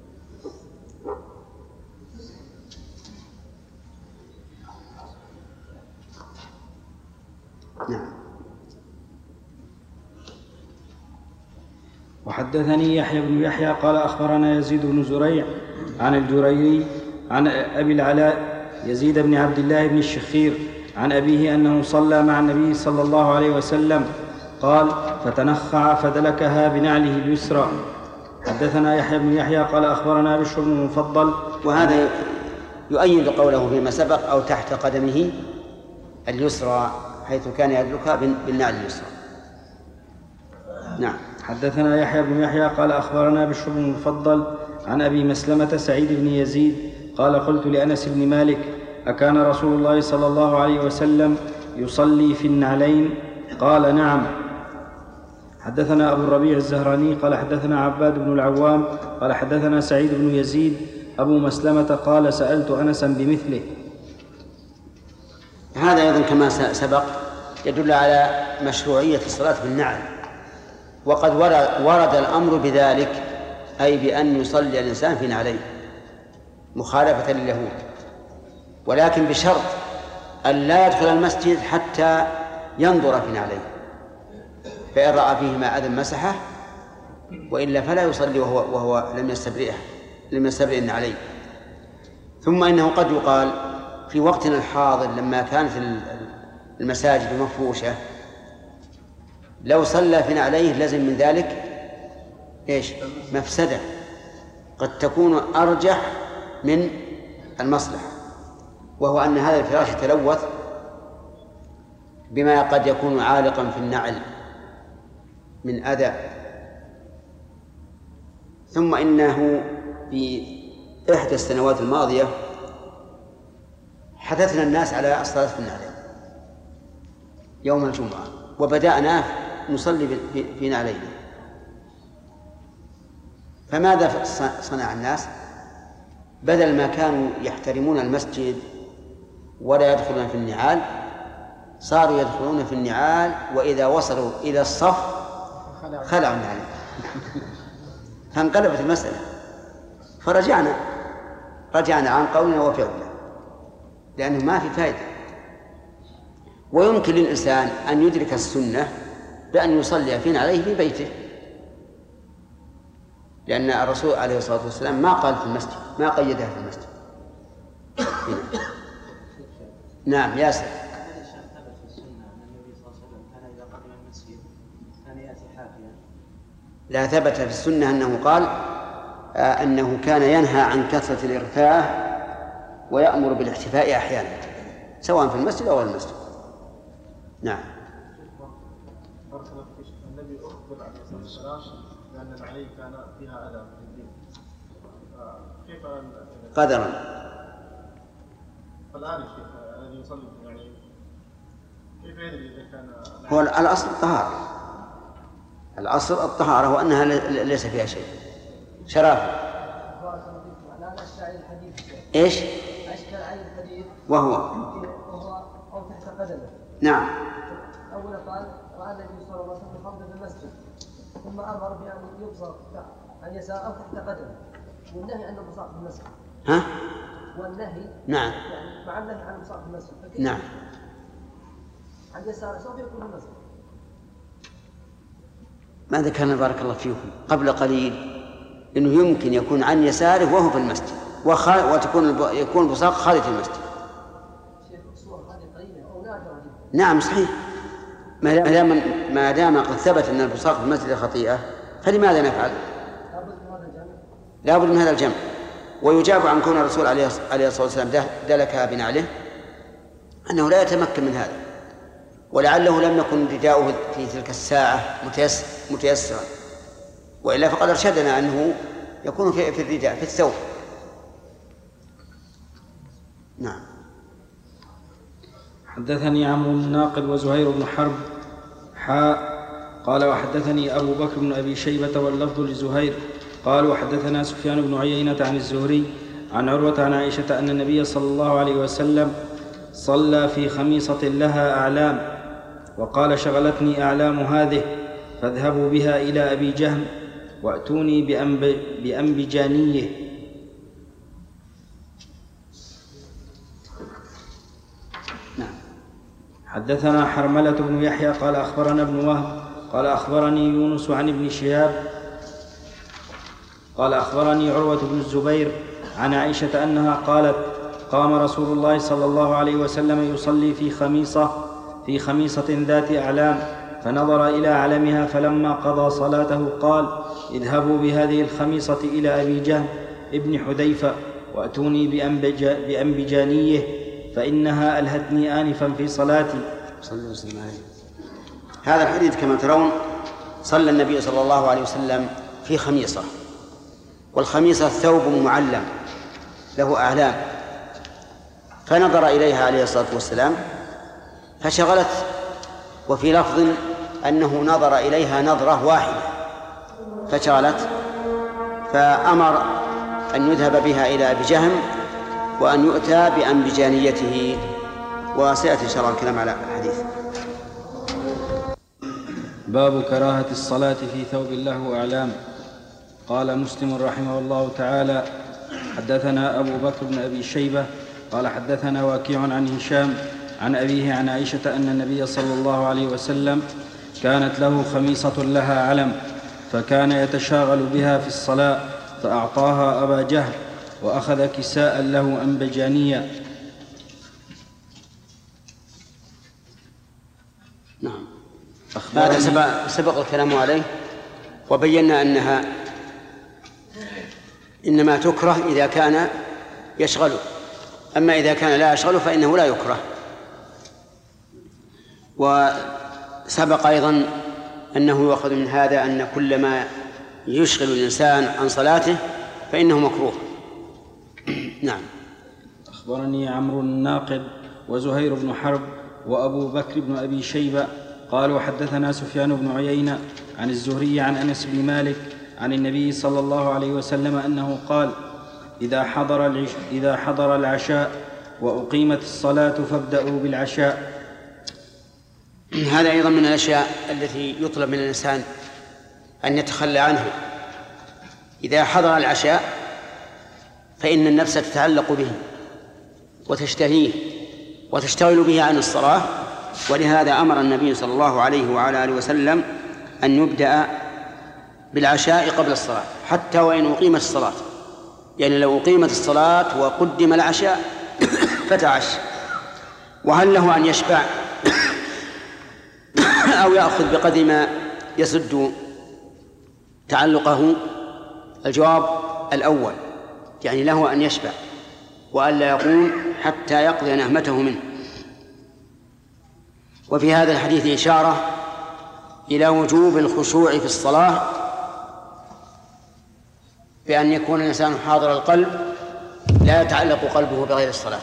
نعم. وحدثني يحيى بن يحيى قال أخبرنا يزيد بن زريع عن الجريري عن أبي العلاء يزيد بن عبد الله بن الشخير عن أبيه أنه صلى مع النبي صلى الله عليه وسلم قال فتنخع فدلكها بنعله اليسرى. حدثنا يحيى بن يحيى قال أخبرنا بشر بن المفضل. وهذا يؤيد قوله فيما سبق أو تحت قدمه اليسرى، حيث كان يدلكها بالنعل اليسرى. نعم. حدثنا يحيى بن يحيى قال أخبرنا بشر بن المفضل عن أبي مسلمة سعيد بن يزيد قال قلت لأنس بن مالك أكان رسول الله صلى الله عليه وسلم يصلي في النعلين؟ قال نعم. حدثنا أبو الربيع الزهراني قال حدثنا عباد بن العوام قال حدثنا سعيد بن يزيد أبو مسلمة قال سألت أنسا بمثله. هذا أيضا كما سبق يدل على مشروعية الصلاة بالنعل، وقد ورد الأمر بذلك، أي بأن يصلي الإنسان في نعلين مخالفة لليهود، ولكن بشرط أن لا يدخل المسجد حتى ينظر في نعلين، فإن رأى فيهما أذى مسحه، وإلا فلا يصلي وهو, وهو لم يستبرئه لم يستبرئ النعلين. ثم إنه قد يقال في وقتنا الحاضر لما كانت المساجد مفروشة لو صلى في نعليه لازم من ذلك إيش؟ مفسدة قد تكون أرجح من المصلحة، وهو أن هذا الفراش يتلوث بما قد يكون عالقا في النعل من أذى. ثم إنه في إحدى السنوات الماضية حدثنا الناس على الصلاة في النعلين يوم الجمعة، وبدأنا نصلي في نعلين، فماذا صنع الناس؟ بدل ما كانوا يحترمون المسجد ولا يدخلون في النعال صاروا يدخلون في النعال، وإذا وصلوا إلى الصف خلعوا النعلين فانقلبت المسألة، فرجعنا رجعنا عن قولنا وفعلنا، لأنه ما في فائدة. ويمكن للإنسان أن يدرك السنة بأن يصلي فين عليه في بيته، لأن الرسول عليه الصلاة والسلام ما قال في المسجد، ما قيدها في المسجد. نعم ياسر. لا ثبت في السنة أنه قال آه أنه كان ينهى عن كثرة الإرفاع ويأمر بالاحتفاء أحيانا سواء في المسجد أو المسجد. نعم. بارك الله فيك. يقول عليه الصلاة والسلام لأن العين كان فيها أذى في الدين. كيف قدرا فالآن الشيخ الذي يصلي يعني كيف يدري إذا كان هو الأصل الطهارة، الأصل الطهارة وأنها ليس فيها شيء شرافة. إيش؟ أشكال عين الحديث وهو وهو أو تحت قدمه. نعم. أولا قال رأى النبي صلى الله عليه وسلم خمر في المسجد ثم أمر بأن يبصق عن يسار أو تحت قدمه، والنهي عن البصاق في المسجد. ها؟ والنهي نعم. يعني مع النهي عن البصاق في المسجد. نعم. عن يسار سوف يكون في المسجد. ما ذكرنا بارك الله فيكم قبل قليل إنه يمكن يكون عن يساره وهو في المسجد وخ... وتكون يكون البصاق خارج المسجد. نعم صحيح. ما دام ما دام قد ثبت أن البصاق في المسجد خطيئة فلماذا نفعل؟ لا بد من هذا الجمع. ويجاب عن كون الرسول عليه الصلاة والسلام دلكها بنعله أنه لا يتمكن من هذا، ولعله لم يكن رداؤه في تلك الساعة متيسرا، وإلا فقد أرشدنا أنه يكون في في الرداء في الثوب. نعم. حدثني عمرو بن ناقد وزهير بن حرب حاء قال وحدثني أبو بكر بن أبي شيبة واللفظ لزهير قال وحدثنا سفيان بن عيينة عن الزهري عن عروة عن عائشة أن النبي صلى الله عليه وسلم صلى في خميصة لها أعلام وقال شغلتني أعلام هذه فاذهبوا بها إلى أبي جهم وأتوني بأنب بأنبجانيه. نعم. حدثنا حرملة بن يحيى قال أخبرنا ابن وهب قال أخبرني يونس عن ابن شهاب قال أخبرني عروة بن الزبير عن عائشة أنها قالت قام رسول الله صلى الله عليه وسلم يصلي في خميصة في خميصة ذات أعلام فنظر إلى علمها فلما قضى صلاته قال اذهبوا بهذه الخميصة إلى أبي جهم ابن حذيفة وأتوني بأنبجانيه فإنها ألهتني آنفا في صلاتي. صلى الله عليه وسلم. هذا الحديث كما ترون صلى النبي صلى الله عليه وسلم في خميصة، والخميصة ثوب معلم له أعلام، فنظر إليها عليه الصلاة والسلام فشغلت، وفي لفظ أنه نظر إليها نظرة واحدة فشغلت، فأمر أن يذهب بها إلى أبي جهم وأن يؤتى بأنبجانيته، وسيأتي إن شاء الله الكلام على الحديث. باب كراهة الصلاة في ثوب له أعلام. قال مسلم رحمه الله تعالى حدثنا أبو بكر بن أبي شيبة قال حدثنا وكيع عن هشام عن أبيه عن عائشة أن النبي صلى الله عليه وسلم كانت له خميصة لها علم فكان يتشاغل بها في الصلاة فأعطاها أبا جهل وأخذ كساء له أنبجانيا. نعم. هذا سبق, سبق الكلام عليه وبينا أنها إنما تكره إذا كان يشغله، أما إذا كان لا يشغله فإنه لا يكره. وسبق أيضا أنه يؤخذ من هذا أن كل ما يشغل الإنسان عن صلاته فإنه مكروه. نعم. أخبرني عمرو الناقد وزهير بن حرب وأبو بكر بن أبي شيبة قالوا حدثنا سفيان بن عيينة عن الزهري عن أنس بن مالك عن النبي صلى الله عليه وسلم أنه قال إذا حضر, العش... إذا حضر العشاء وأقيمت الصلاة فابدأوا بالعشاء. هذا أيضا من الأشياء التي يطلب من الإنسان أن يتخلى عنها. إذا حضر العشاء فإن النفس تتعلق به وتشتهيه وتشتغل به عن الصلاة، ولهذا أمر النبي صلى الله عليه وعلى آله وسلم أن يبدأ بالعشاء قبل الصلاة حتى وإن أقيمت الصلاة، يعني لو أقيمت الصلاة وقدم العشاء فتعش. وهل له أن يشبع أو يأخذ بقدر ما يسد تعلقه؟ الجواب الأول، يعني له أن يشبع وألا يقوم حتى يقضي نهمته منه. وفي هذا الحديث إشارة إلى وجوب الخشوع في الصلاة بأن يكون الإنسان حاضر القلب لا يتعلق قلبه بغير الصلاة،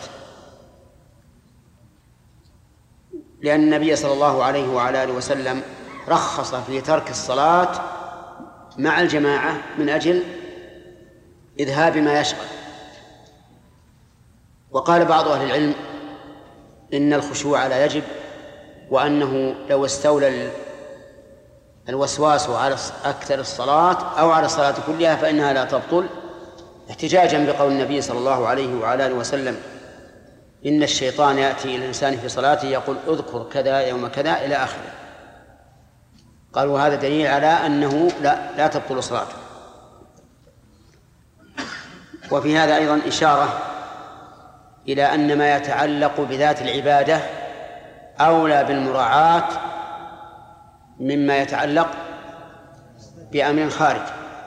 لأن النبي صلى الله عليه وعلى آله وسلم رخص في ترك الصلاة مع الجماعة من أجل إذهاب ما يشغل. وقال بعض أهل العلم إن الخشوع لا يجب، وأنه لو استولى الوسواس على أكثر الصلاة أو على الصلاة كلها فإنها لا تبطل، احتجاجا بقول النبي صلى الله عليه وعلى آله وسلم إن الشيطان يأتي إلى الإنسان في صلاته يقول اذكر كذا يوم كذا إلى آخره. قالوا هذا دليل على أنه لا, لا تبطل صلاته. وفي هذا أيضا إشارة إلى أن ما يتعلق بذات العبادة أولى بالمراعاة مما يتعلق بأمر خارج.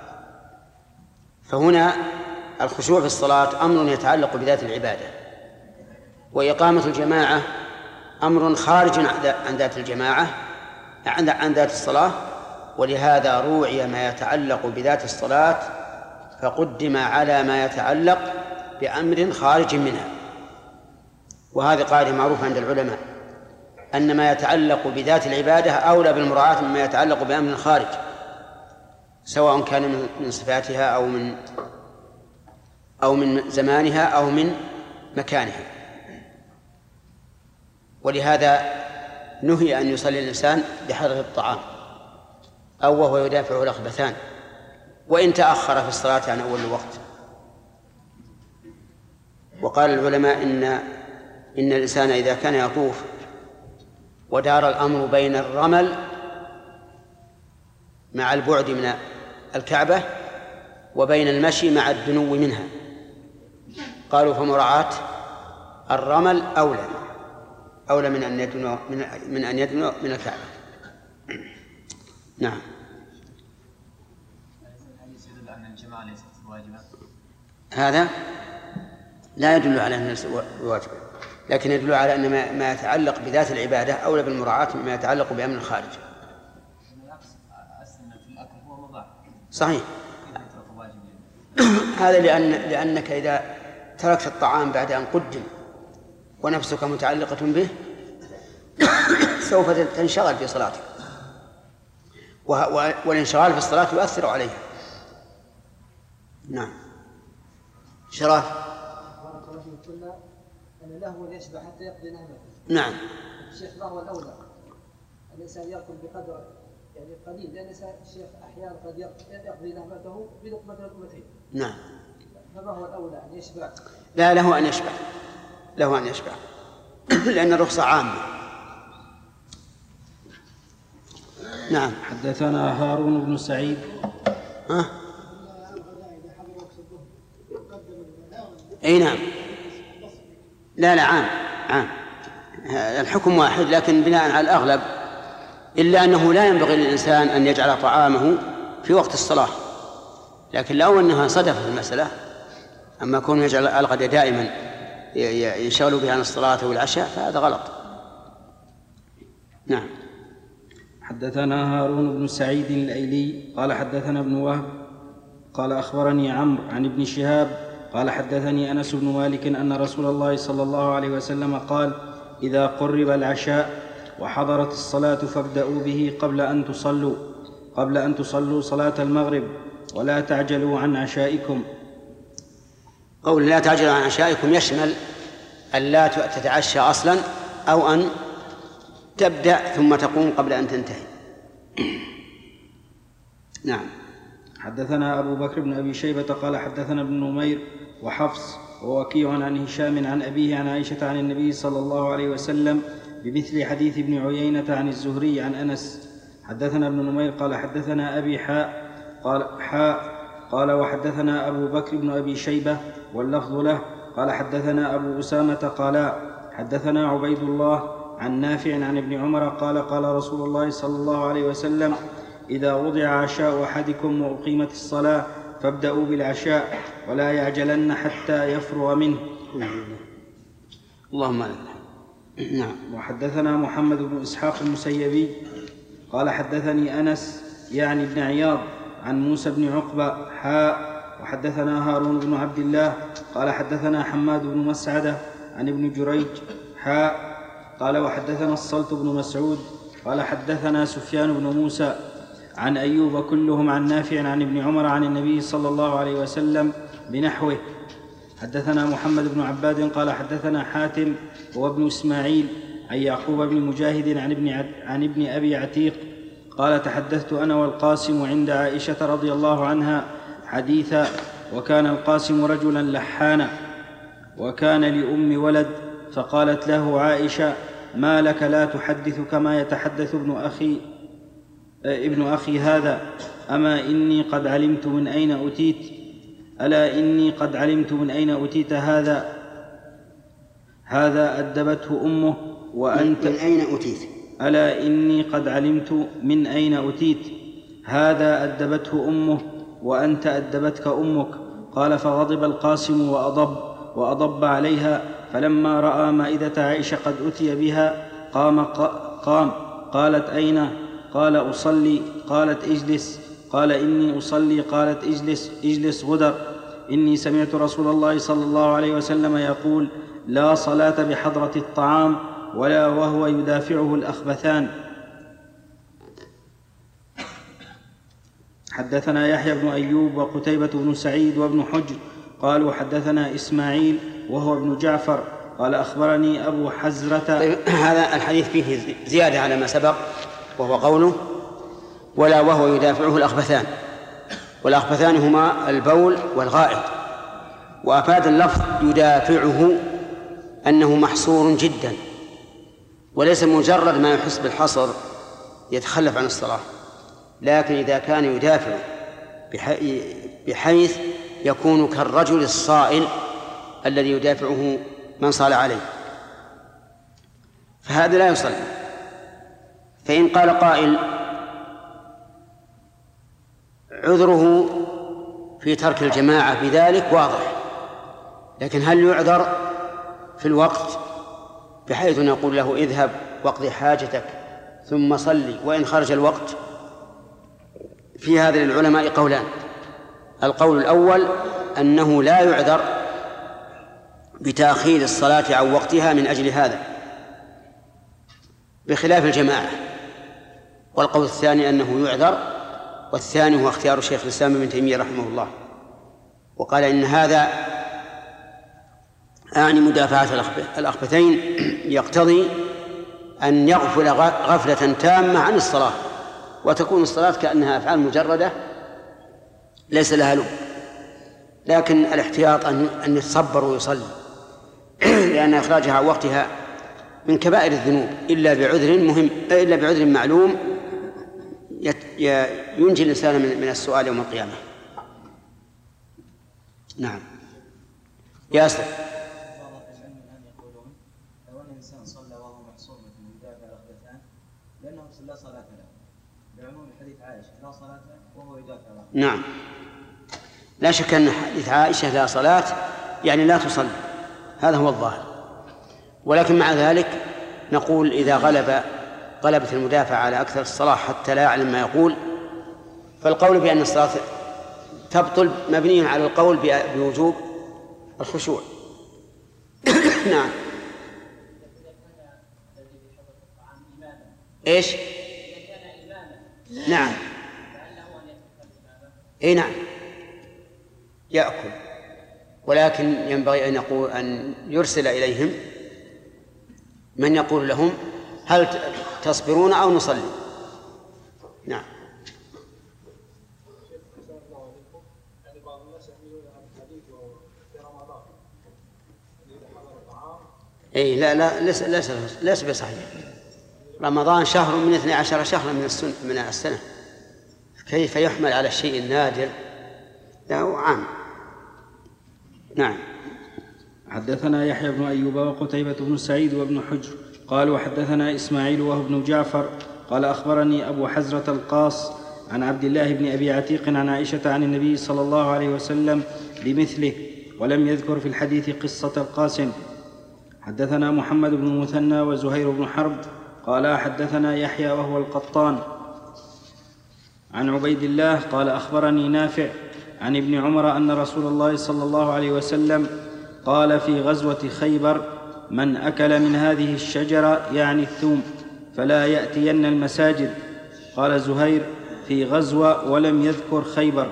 فهنا الخشوع في الصلاة أمر يتعلق بذات العبادة، وإقامة الجماعة أمر خارج عن ذات الجماعة عن ذات الصلاة، ولهذا روعي ما يتعلق بذات الصلاة فقدم على ما يتعلق بأمر خارج منها. وهذه قاعدة معروفة عند العلماء أن ما يتعلق بذات العبادة أولى بالمراعاة مما يتعلق بأمر خارج، سواء كان من صفاتها أو من أو من زمانها أو من مكانها. ولهذا نهي أن يصلي الإنسان بحضرة الطعام أو وهو يدافع الأخبثان وإن تأخر في الصلاة عن أول الوقت. وقال العلماء إن إن الإنسان إذا كان يطوف ودار الأمر بين الرمل مع البعد من الكعبة وبين المشي مع الدنو منها، قالوا فمراعاة الرمل أولى أولى من أن يدنو من, من أن يدنو من الكعبة. نعم. هذا لا يدل على أن الواجب، لكن يدل على أن ما يتعلق بذات العبادة أولى بالمراعاة مما يتعلق بأمر الخارج. صحيح. هذا لأن لأنك إذا تركت الطعام بعد أن قدم ونفسك متعلقة به سوف تنشغل في صلاتك، والانشغال في الصلاة يؤثر عليها. نعم. شرف. قلنا أن له يشبع حتى يقضي نهمته. نعم. الشيخ ما هو الأولى؟ الإنسان يأكل بقدر يعني قليل، لأن الشيخ أحيانا قد يقضي نهمته بلقمة لقمتين. نعم. فما هو الأولى أن يشبع؟ لا، له أن يشبع، له أن يشبع لأن الرخصة عامة. نعم. حدثنا هارون بن سعيد. ها؟ أي نعم. لا لا عام عام الحكم واحد، لكن بناء على الأغلب، إلا أنه لا ينبغي للإنسان أن يجعل طعامه في وقت الصلاة، لكن لو أنها صدفت المسألة، أما كونه يجعل الغد دائما ينشغل به عن الصلاة والعشاء فهذا غلط. نعم. حدثنا هارون بن سعيد الأيلي قال حدثنا ابن وهب قال أخبرني عمرو عن ابن شهاب قال حدثني أنس بن مالك أن رسول الله صلى الله عليه وسلم قال إذا قرب العشاء وحضرت الصلاة فابدأوا به قبل أن تصلوا قبل أن تصلوا صلاة المغرب ولا تعجلوا عن عشائكم. قول لا تعجلوا عن عشائكم يشمل أن لا تتعشى أصلا أو أن تبدأ ثم تقوم قبل أن تنتهي. نعم. حدثنا أبو بكر بن أبي شيبة قال حدثنا ابن نمير وحفص ووكيع عن هشام عن أبيه عن عائشة عن النبي صلى الله عليه وسلم بمثل حديث ابن عيينة عن الزهري عن أنس. حدثنا ابن نمير قال حدثنا أبي حاء قال حاء قال وحدثنا أبو بكر بن أبي شيبة واللفظ له قال حدثنا أبو أسامة قال حدثنا عبيد الله عن نافع عن ابن عمر قال قال رسول الله صلى الله عليه وسلم إذا وضع عشاء أحدكم وأقيمت الصلاة فابدأوا بالعشاء ولا يعجلن حتى يفرغ منه. اللهم لك. نعم. وحدثنا محمد بن إسحاق المسيبي قال حدثني أنس يعني بن عياض عن موسى بن عقبة حاء وحدثنا هارون بن عبد الله قال حدثنا حماد بن مسعدة عن ابن جريج حاء قال وحدثنا الصلت بن مسعود قال حدثنا سفيان بن موسى عن أيوب كلهم عن نافع عن ابن عمر عن النبي صلى الله عليه وسلم بنحوه. حدثنا محمد بن عباد قال حدثنا حاتم هو ابن إسماعيل عن يعقوب بن مجاهد عن ابن, عن ابن أبي عتيق قال تحدثت أنا والقاسم عند عائشة رضي الله عنها حديثا وكان القاسم رجلا لحانا وكان لأم ولد فقالت له عائشة ما لك لا تحدث كما يتحدث ابن أخي ابن أخي هذا أما إني قد علمت من أين أتيت ألا إني قد علمت من أين أتيت هذا هذا أدبته أمه وأنت من أين أتيت ألا إني قد علمت من أين أتيت هذا أدبته أمه وأنت أدبتك أمك. قال فغضب القاسم وأضب وأضب عليها فلما رأى مائدة عائشة قد أتي بها قام, قام قالت أين؟ قال أصلي. قالت اجلس. قال إني أصلي. قالت اجلس اجلس غدر إني سمعت رسول الله صلى الله عليه وسلم يقول لا صلاة بحضرة الطعام ولا وهو يدافعه الأخبثان. حدثنا يحيى بن أيوب وقتيبة بن سعيد وابن حجر قالوا حدثنا إسماعيل وهو ابن جعفر قال أخبرني أبو حزرة. طيب هذا الحديث فيه زيادة على ما سبق وهو قوله ولا وهو يدافعه الأخبثان، والأخبثان هما البول والغائط، وأفاد اللفظ يدافعه أنه محصور جدا وليس مجرد ما يحس بالحصر يتخلف عن الصلاة، لكن إذا كان يدافع بحيث يكون كالرجل الصائل الذي يدافعه من صال عليه فهذا لا يصلي. فإن قال قائل عذره في ترك الجماعة بذلك واضح، لكن هل يعذر في الوقت بحيث نقول له اذهب واقضي حاجتك ثم صلي وإن خرج الوقت؟ في هذا للعلماء قولان. القول الأول أنه لا يعذر بتأخير الصلاة عن وقتها من أجل هذا بخلاف الجماعة، والقول الثاني أنه يعذر، والثاني هو اختيار الشيخ الإسلام ابن تيمية رحمه الله، وقال إن هذا أعني مدافعة الأخبثين يقتضي أن يغفل غفلة تامة عن الصلاة وتكون الصلاة كأنها أفعال مجردة ليس لها لب، لكن الاحتياط أن يتصبر ويصلي لأن إخراجها عن وقتها من كبائر الذنوب إلا بعذر مهم إلا بعذر معلوم ينجي الإنسان من السؤال يوم القيامة. نعم يا أسلم. لو أن الإنسان صلى وهو محصور مثل يدافع الأخبثان لأنه لا صلاة له بعموم حديث عائشة لا صلاة له وهو يدافع الأخبثان. نعم لا شك أن حديث عائشة لا صلاة يعني لا تصلي، هذا هو الظاهر، ولكن مع ذلك نقول إذا غلب غلبت المدافع على أكثر الصلاة حتى لا يعلم ما يقول فالقول بأن الصلاة تبطل مبني على القول بوجوب الخشوع. نعم إيش؟ نعم إيه نعم يأكل، ولكن ينبغي أن يقول أن يرسل إليهم من يقول لهم هل تصبرون أو نصلي. نعم إيه لا لا ليس ليس ليس بصحيح. رمضان شهر من اثني عشر شهرا من السنة من السنة، كيف يحمل على الشيء النادر؟ له عام. نعم. حدثنا يحيى بن أيوب وقتيبة بن سعيد وابن حجر قالوا حدثنا إسماعيل وهو ابن جعفر قال أخبرني أبو حزرة القاص عن عبد الله بن أبي عتيق عن عائشة عن النبي صلى الله عليه وسلم بمثله ولم يذكر في الحديث قصة القاسم. حدثنا محمد بن المثنى وزهير بن حرب قال حدثنا يحيى وهو القطان عن عبيد الله قال أخبرني نافع عن ابن عمر أن رسول الله صلى الله عليه وسلم قال في غزوة خيبر: من أكل من هذه الشجرة يعني الثوم فلا يأتين المساجد. قال زهير: في غزوة ولم يذكر خيبر.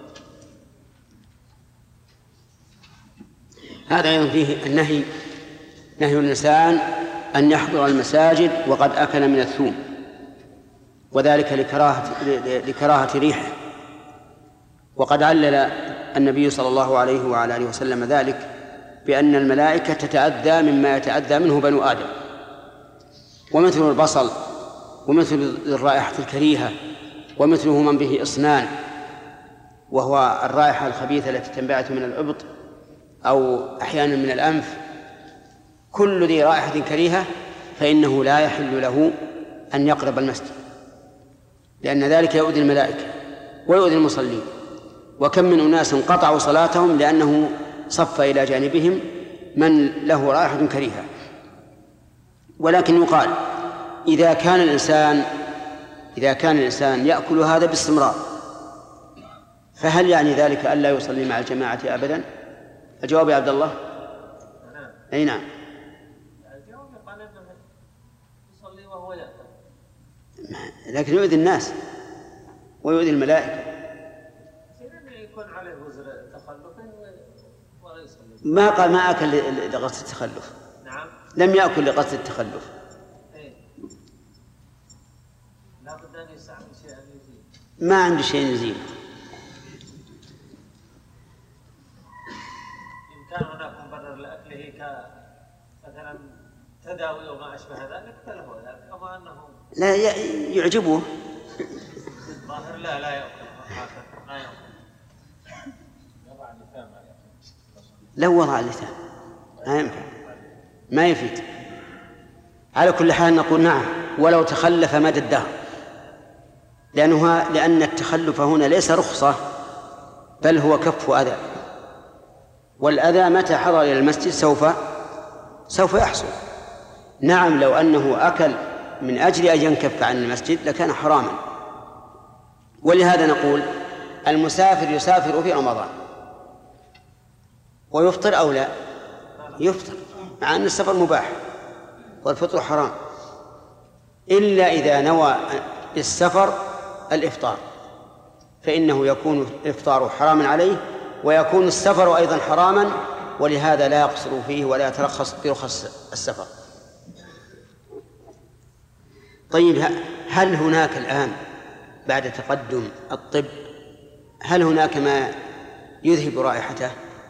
هذا أيضا فيه النهي، نهي الإنسان أن يحضر المساجد وقد أكل من الثوم، وذلك لكراهة, لكراهة ريحه. وقد علل النبي صلى الله عليه وعلى آله وسلم ذلك بأن الملائكة تتأذى مما يتأذى منه بنو آدم، ومثل البصل ومثل الرائحة الكريهة ومثله من به إصنان، وهو الرائحة الخبيثة التي تنبعث من الإبط أو أحيانا من الأنف، كل ذي رائحة كريهة فإنه لا يحل له أن يقرب المسجد، لأن ذلك يؤذي الملائكة ويؤذي المصلين. وكم من أناس قطعوا صلاتهم لأنه صف إلى جانبهم من له رائحة كريهة. ولكن يقال إذا كان الإنسان إذا كان الإنسان يأكل هذا باستمرار فهل يعني ذلك ألا يصلي مع الجماعة أبدا؟ الجواب يا عبد الله: أي نعم. الجواب قال أنه يصلي وهو يأكل، لكن يؤذي الناس ويؤذي الملائكة. يكون عليه وزر تخلف ولا يصلي. ما قال ما أكل لقصد التخلف. نعم. لم يأكل لقصد التخلف. إيه. لا بد أن يستعمل شيئا يزيل. ما عنده شيء يزيل. إن كان هناك مبرر لأكله كمثلا تداوي وما أشبه ذلك فله ذلك، أما أنه لا يعجبه. ظاهر لا لا يأكل لا يأكل. لو وضع اللسان ما ينفع، ما يفيد. على كل حال نقول نعم ولو تخلف مدى الدهر، لأنه لأن التخلف هنا ليس رخصة بل هو كف أذى، والأذى متى حضر إلى المسجد سوف سوف يحصل. نعم لو أنه أكل من أجل أن ينكف عن المسجد لكان حراما. ولهذا نقول المسافر يسافر في رمضان ويفطر أو لا؟ يفطر، مع أن السفر مباح والفطر حرام، إلا إذا نوى السفر الإفطار فإنه يكون الإفطار حراما عليه ويكون السفر أيضا حراما، ولهذا لا يقصر فيه ولا يترخص برخص السفر. طيب، هل هناك الآن بعد تقدم الطب هل هناك ما يذهب رائحته؟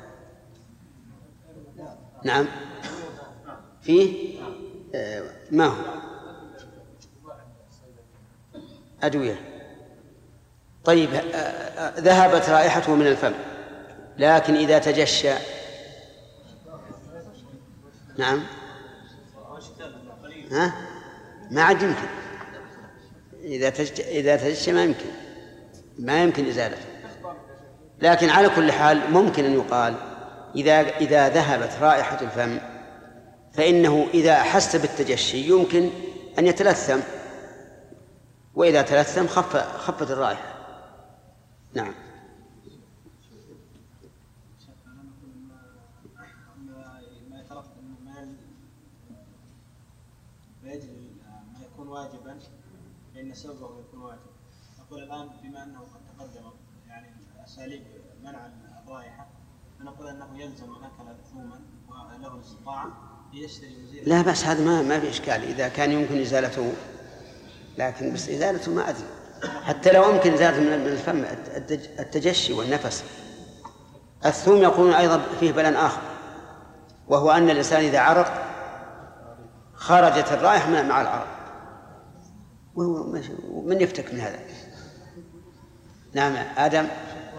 نعم فيه. آه ما هو أدوية. طيب، آه آه ذهبت رائحته من الفم، لكن إذا تجشى نعم ها ما عاد يمكن. إذا تجشى إذا تجشى ما يمكن ما يمكن إزالته. لكن على كل حال ممكن أن يقال إذا إذا ذهبت رائحة الفم فإنه إذا أحس بالتجشي يمكن أن يتلثم، وإذا تلثم خف خفت الرائحة. نعم. ما يترتب ما يجري ما يكون واجبا فإن سببه يكون واجب. نقول الآن بما أنه قد تقدم يعني أساليب منع الرائحة، فنقول أنه يلزم من أكل ثوما وله استطاعة يشتري يزيل. لا بس هذا ما ما في إشكال إذا كان يمكن إزالته، لكن بس إزالته ما أدري حتى لو يمكن إزالته من الفم التجشي والنفس. الثوم يقولون أيضا فيه بلاء آخر، وهو أن الإنسان إذا عرق خرجت الرائحة مع العرق، ومن يفتك من هذا؟ نعم آدم.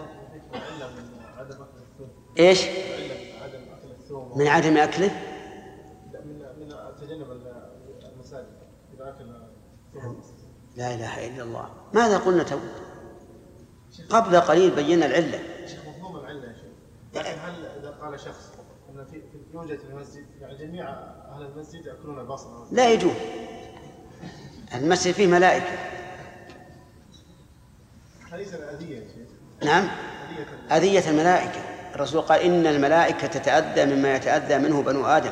إيش؟ من عدم أكله؟ من تجنب المساجد إذا أكل. لا إله إلا الله. ماذا قلنا تو؟ قبل قليل بينا العلة. مفهوم العلة يا شيخ، لكن هل إذا قال شخص أن في يوجد في المسجد يعني جميع أهل المسجد يأكلون البصل؟ لا يجوز، المسجد فيه ملائكة. حديث الأذية يا شيخ. نعم، أذية الملائكة. الرسول قال إن الملائكة تتأذى مما يتأذى منه بنو آدم،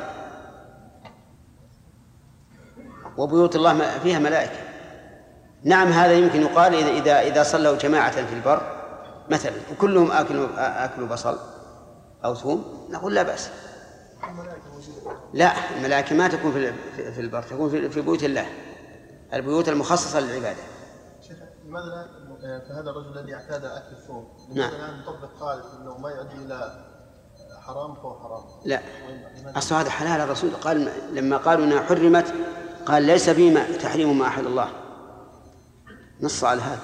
وبيوت الله فيها ملائكة. نعم، هذا يمكن يقال إذا إذا إذا صلوا جماعة في البر مثلا وكلهم آكلوا آكلوا بصل أو ثوم نقول لا بأس. لا، الملائكة ما تكون في في البر، تكون في بيوت الله، البيوت المخصصة للعبادة. شيخ لماذا فهذا الرجل الذي اعتاد أكل الثوم نعم الآن نطبق قاعدة أنه ما يؤدي إلى حرام فهو حرام؟ لا، أصل هذا حلال. الرسول قال لما قالوا أنها حرمت قال ليس بما تحريم ما أحل الله، نص على هذا.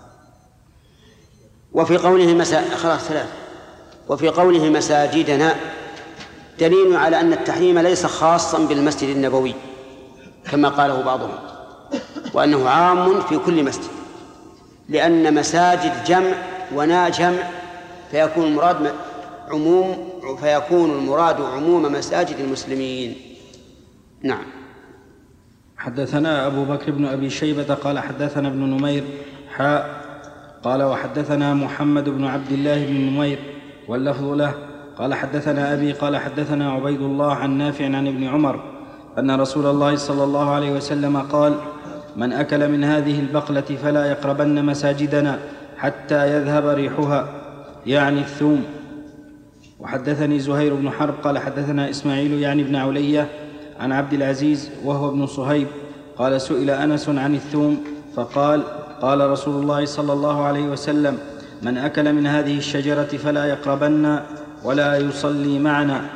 وفي قوله مسا... خلاص ثلاث وفي قوله مساجدنا دليل على أن التحريم ليس خاصا بالمسجد النبوي كما قاله بعضهم، وأنه عام في كل مسجد، لأن مساجد جمع ونا جمع، فيكون المراد عموم فيكون المراد عموم مساجد المسلمين. نعم. حدثنا أبو بكر بن أبي شيبة قال حدثنا ابن نمير حاء قال وحدثنا محمد بن عبد الله بن نمير واللفظ له قال حدثنا أبي قال حدثنا عبيد الله عن نافع عن ابن عمر أن رسول الله صلى الله عليه وسلم قال من أكل من هذه البقلة فلا يقربن مساجدنا حتى يذهب ريحها، يعني الثوم. وحدثني زهير بن حرب قال حدثنا إسماعيل يعني ابن علية عن عبد العزيز وهو ابن صهيب قال سئل أنس عن الثوم فقال قال رسول الله صلى الله عليه وسلم من أكل من هذه الشجرة فلا يقربن ولا يصلي معنا.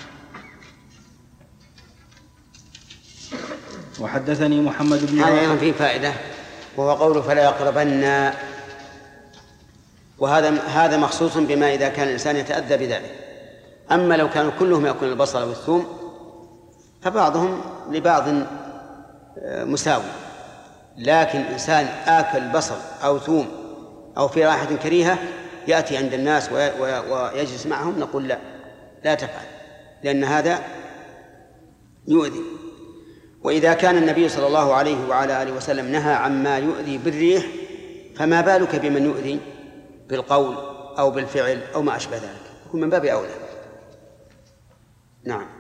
وحدثني محمد بن هذا أيضا فيه فائدة، وهو قوله فلا يقربن، وهذا هذا مخصوص بما إذا كان الإنسان يتأذى بذلك. أما لو كانوا كلهم يأكلون البصل والثوم فبعضهم لبعض مساوي، لكن إنسان آكل بصل أو ثوم أو في رائحة كريهة يأتي عند الناس ويجلس معهم نقول لا لا تفعل، لأن هذا يؤذي. وإذا كان النبي صلى الله عليه وعلى آله وسلم نهى عما يؤذي بالريح فما بالك بمن يؤذي بالقول أو بالفعل أو ما أشبه ذلك، يكون من باب أولى. نعم.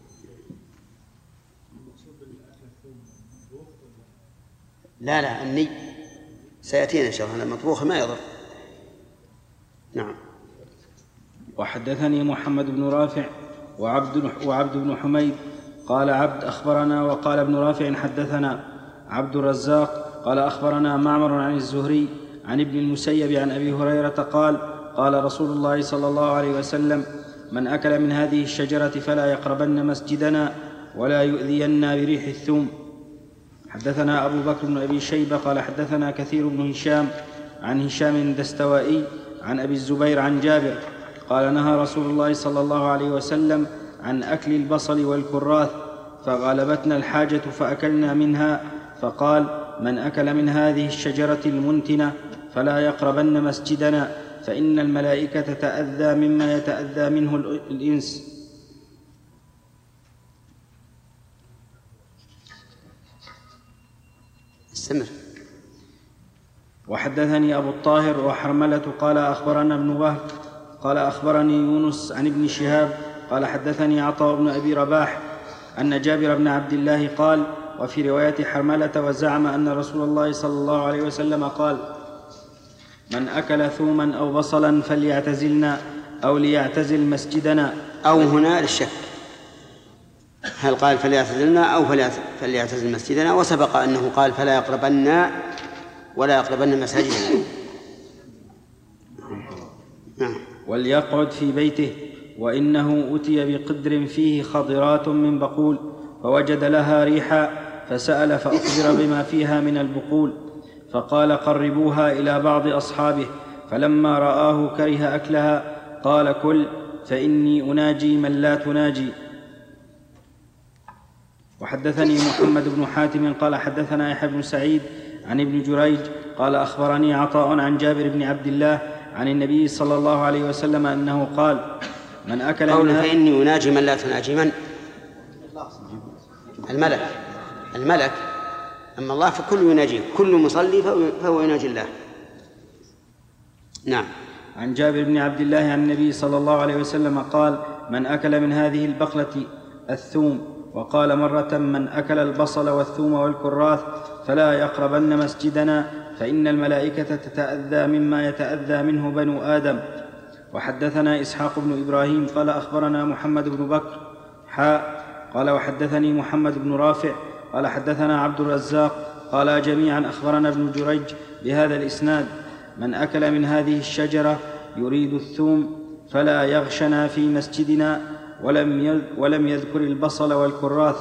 لا لا الني سيأتينا إن شاء الله، المطبوخ ما يضر. نعم. وحدثني محمد بن رافع وعبد, وعبد بن حميد قال عبد أخبرنا وقال ابن رافع حدثنا عبد الرزاق قال أخبرنا معمر عن الزهري عن ابن المسيب عن أبي هريرة قال قال رسول الله صلى الله عليه وسلم من أكل من هذه الشجرة فلا يقربن مسجدنا ولا يؤذينا بريح الثوم. حدثنا أبو بكر بن أبي شيبة قال حدثنا كثير بن هشام عن هشام الدستوائي عن أبي الزبير عن جابر قال نهى رسول الله صلى الله عليه وسلم عن أكل البصل والكراث فغلبتنا الحاجة فأكلنا منها، فقال من أكل من هذه الشجرة المنتنة فلا يقربن مسجدنا فإن الملائكة تتأذى مما يتأذى منه الإنس. استمر. وحدثني أبو الطاهر وحرملة قال أخبرنا ابن وهب قال أخبرني يونس عن ابن شهاب قال حدثني عطاء بن أبي رباح أن جابر بن عبد الله قال وفي رواية حرملة وزعم أن رسول الله صلى الله عليه وسلم قال من أكل ثوما أو بصلا فليعتزلنا أو ليعتزل مسجدنا. أو هنا للشك هل قال فليعتزلنا أو فليعتزل مسجدنا، وسبق أنه قال فلا يقربن ولا يقربن مساجدنا. وليقعد في بيته وإنه أتي بقدر فيه خضرات من بقول فوجد لها ريحا فسأل فأخبر بما فيها من البقول فقال قربوها إلى بعض أصحابه، فلما رآه كره أكلها قال كل فإني أناجي من لا تناجي. وحدثني محمد بن حاتم قال حدثنا يحيى بن سعيد عن ابن جريج قال أخبرني عطاء عن جابر بن عبد الله عن النبي صلى الله عليه وسلم أنه قال من أكل قول فإني أناجي من لا تناجي من؟ الملك. الملك أما الله فكل يناجيه، كل مصلي فهو يناجي الله. نعم. عن جابر بن عبد الله عن النبي صلى الله عليه وسلم قال: من أكل من هذه البقلة الثوم، وقال مرة: من أكل البصل والثوم والكراث فلا يقربن مسجدنا فإن الملائكة تتأذى مما يتأذى منه بنو آدم. وحدثنا إسحاق بن إبراهيم قال أخبرنا محمد بن بكر حاء قال وحدثني محمد بن رافع قال حدثنا عبد الرزاق قال جميعا أخبرنا ابن جريج بهذا الإسناد: من أكل من هذه الشجرة يريد الثوم فلا يغشنا في مسجدنا، ولم ولم يذكر البصل والكراث.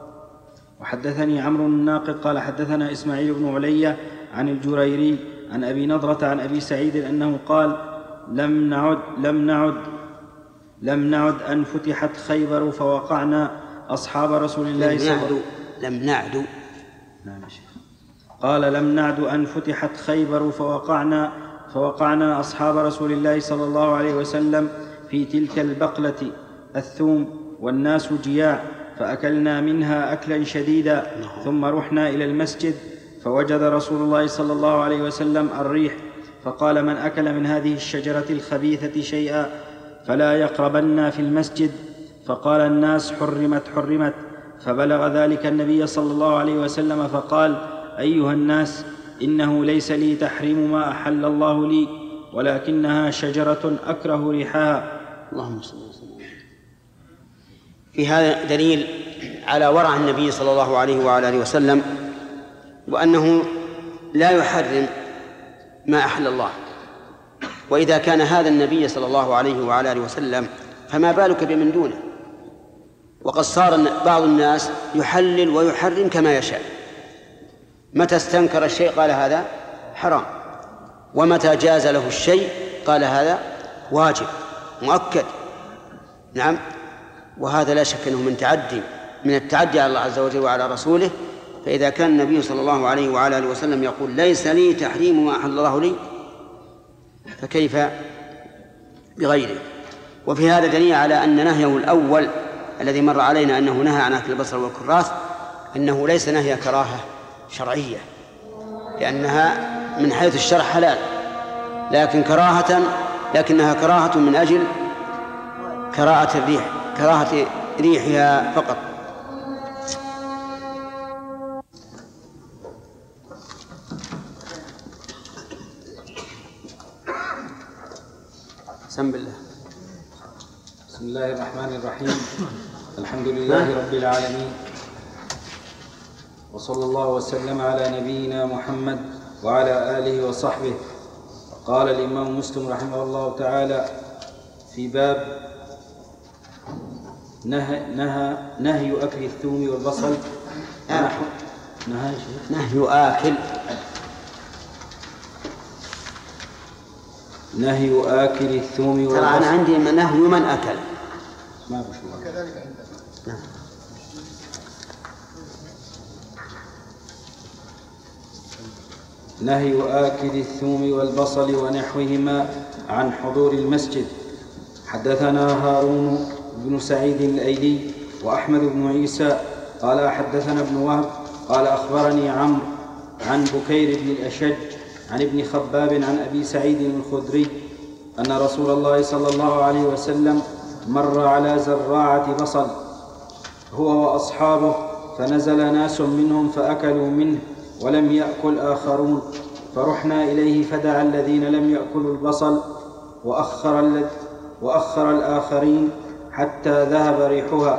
وحدثني عمرو الناقد قال حدثنا إسماعيل بن علي عن الجريري عن أبي نضرة عن أبي سعيد أنه قال: لم نعد لم نعد لم نعد أن فتحت خيبر فوقعنا أصحاب رسول الله صلى الله عليه وسلم. لم نعد نعم يا شيخ. قال: لم نعد أن فتحت خيبر فوقعنا فوقعنا أصحاب رسول الله صلى الله عليه وسلم في تلك البقلة الثوم والناس جياع، فأكلنا منها أكلا شديدا، ثم رحنا إلى المسجد فوجد رسول الله صلى الله عليه وسلم الريح، فقال: من أكل من هذه الشجرة الخبيثة شيئا فلا يقربن في المسجد. فقال الناس: حرمت حرمت. فبلغ ذلك النبي صلى الله عليه وسلم فقال: أيها الناس، إنه ليس لي تحريم ما أحل الله لي، ولكنها شجرة أكره ريحها. اللهم صل وسلم. في هذا دليل على ورع النبي صلى الله عليه وعلى آله وسلم، وأنه لا يحرم ما أحل الله. وإذا كان هذا النبي صلى الله عليه وعلى آله وسلم فما بالك بمن دونه؟ وقد صار بعض الناس يحلل ويحرم كما يشاء، متى استنكر الشيء قال هذا حرام، ومتى جاز له الشيء قال هذا واجب مؤكد. نعم. وهذا لا شك أنه من تعدي من التعدي على الله عز وجل وعلى رسوله. فإذا كان النبي صلى الله عليه وعلى آله وسلم يقول: ليس لي تحريم ما أحل الله لي، فكيف بغيره؟ وفي هذا دليل على أن نهيه الأول الذي مر علينا أنه نهى عن أكل البصل والكراث أنه ليس نهي كراهة شرعية، لأنها من حيث الشرع حلال، لكن كراهة لكنها كراهة من أجل كراهة الريح كراهة ريحها فقط. بسم الله. بسم الله الرحمن الرحيم. الحمد لله رب العالمين، وصلى الله وسلم على نبينا محمد وعلى آله وصحبه. قال الإمام مسلم رحمه الله تعالى في باب نهى, نهى, نهي أكل الثوم والبصل. آه. نهي, نهي آكل نهي آكل الثوم والبصل. ترى أنا عندي نهي من أكل ما بشوف وكذلك عندنا. نعم. نهي آكل الثوم والبصل ونحوهما عن حضور المسجد. حدثنا هارون بن سعيد الأيلي وأحمد بن عيسى قال حدثنا ابن وهب قال أخبرني عمرو عن بكير بن الأشج عن ابن خباب عن أبي سعيد الخدري أن رسول الله صلى الله عليه وسلم مر على زراعة بصل هو وأصحابه، فنزل ناس منهم فأكلوا منه ولم يأكل آخرون، فرحنا إليه فدعا الذين لم يأكلوا البصل وأخر, وأخر الآخرين حتى ذهب ريحها.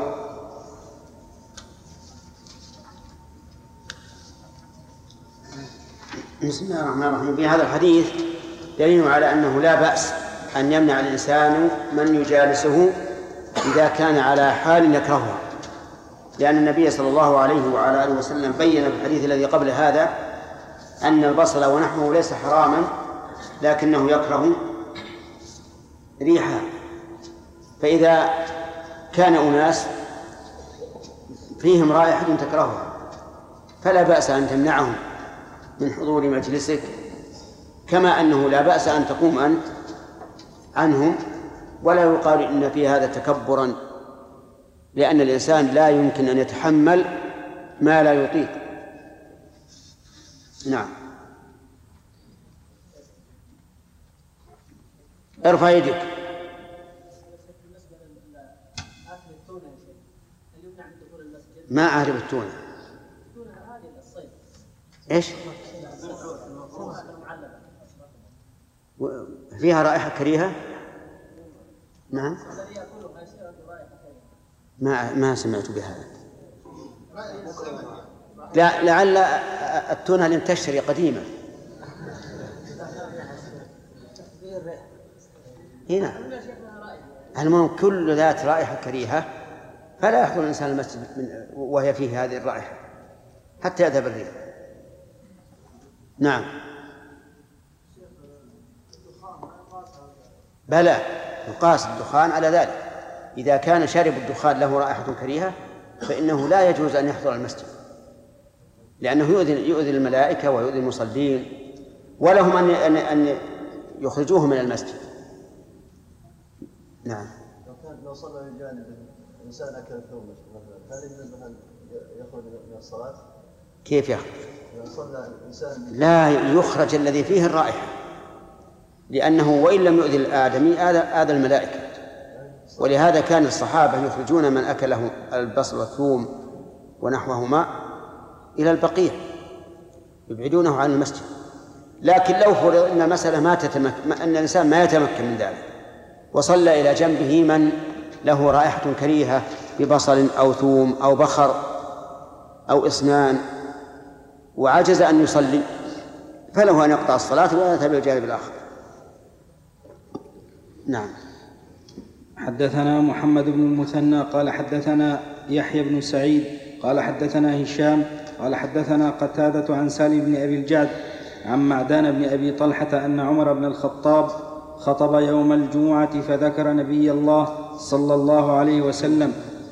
بسم الله الرحمن الرحيم. في هذا الحديث دليل على أنه لا بأس أن يمنع الإنسان من يجالسه إذا كان على حال يكرهها، لأن النبي صلى الله عليه وعلى آله وسلم بين في الحديث الذي قبل هذا أن البصل ونحوه ليس حراما لكنه يكره ريحها. فإذا كان أناس فيهم رائحة تكرهها فلا بأس أن تمنعهم من حضور مجلسك، كما أنه لا بأس أن تقوم أنت عنهم، ولا يقال إن في هذا تكبرا، لأن الإنسان لا يمكن أن يتحمل ما لا يطيق. نعم. ارفع يدك. ما أعرف التونة. إيش؟ فيها رائحة كريهة؟ نعم. ما ما سمعت بهذا. لا لعل التونة لم تشتري قديمة. هنا المهم كل ذات رائحة كريهة فلا يحضر الإنسان المسجد وهي فيه هذه الرائحة حتى يذهب الريح. نعم. بلى يقاس الدخان على ذلك. إذا كان شارب الدخان له رائحة كريهة فإنه لا يجوز أن يحضر المسجد، لأنه يؤذي يؤذي الملائكة ويؤذي المصلين، ولهم أن أن يخرجوه من المسجد. نعم. لو كان لو صلى من جانب إنسان أكل ثوم مثلا، هل يجوز أن يخرج من الصلاة؟ كيف يخرج؟ لو صلى إنسان لا يخرج الذي فيه الرائحة، لأنه وإن لم يؤذي الآدمي آذى الملائكة، ولهذا كان الصحابة يخرجون من أكله البصل والثوم ونحوهما إلى البقيع يبعدونه عن المسجد. لكن لو فرض أن المسألة ما تتمكن، أن الإنسان ما يتمكن من ذلك وصلى إلى جنبه من له رائحة كريهة ببصل أو ثوم أو بخر أو إصنان وعجز أن يصلي، فله أن يقطع الصلاة ويذهب إلى الجانب الآخر. نعم. حدثنا محمد بن المثنى قال حدثنا يحيى بن سعيد قال حدثنا هشام قال حدثنا قتادة عن سالم بن أبي الجعد عن معدان بن أبي طلحة أن عمر بن الخطاب خطب يوم الجمعة فذكر نبي الله صلى الله عليه وسلم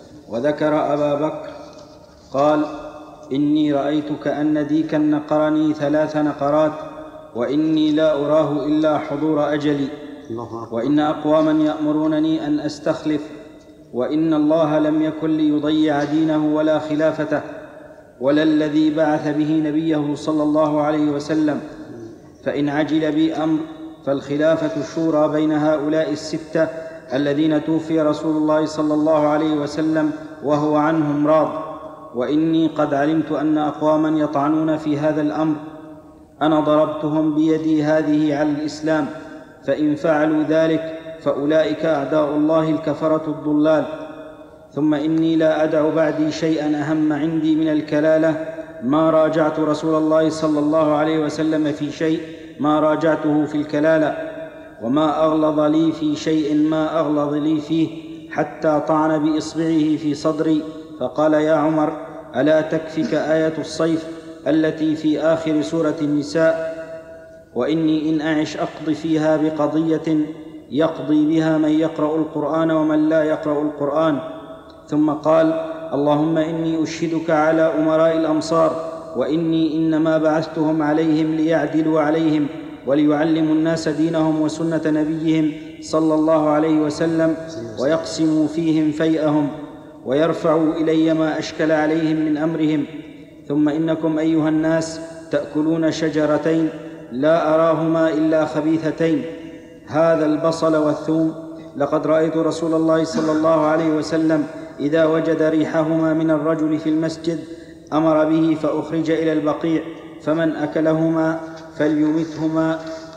وذكر أبا بكر قال: إني رأيت كأن ديكا نقرني ثلاث نقرات وإني لا أراه إلا حضور أجلي، وإن أقواما يأمرونني أن أستخلف، وإن الله لم يكن ليضيع دينه ولا خلافته ولا الذي بعث به نبيه صلى الله عليه وسلم، فإن عجل بي أمر فالخلافة الشورى بين هؤلاء الستة الذين توفي رسول الله صلى الله عليه وسلم وهو عنهم راض، وإني قد علمت أن أقواما يطعنون في هذا الأمر أنا ضربتهم بيدي هذه على الإسلام، فإن فعلوا ذلك فأولئك أعداء الله الكفرة الضلال. ثم إني لا أدع بعدي شيئا أهم عندي من الكلالة، ما راجعت رسول الله صلى الله عليه وسلم في شيء ما راجعته في الكلالة، وما أغلظ لي في شيء ما أغلظ لي فيه، حتى طعن بإصبعه في صدري فقال: يا عمر، ألا تكفك آية الصيف التي في آخر سورة النساء؟ وإني إن أعش أقضي فيها بقضية يقضي بها من يقرأ القرآن ومن لا يقرأ القرآن. ثم قال: اللهم إني أشهدك على أمراء الأمصار، وإني إنما بعثتهم عليهم ليعدلوا عليهم وليعلموا الناس دينهم وسنة نبيهم صلى الله عليه وسلم، ويقسموا فيهم فيئهم ويرفعوا إلي ما أشكل عليهم من أمرهم. ثم إنكم أيها الناس تأكلون شجرتين لا أراهما إلا خبيثتين، هذا البصل والثوم، لقد رأيت رسول الله صلى الله عليه وسلم إذا وجد ريحهما من الرجل في المسجد أمر به فأخرج إلى البقيع، فمن أكلهما فليمتهما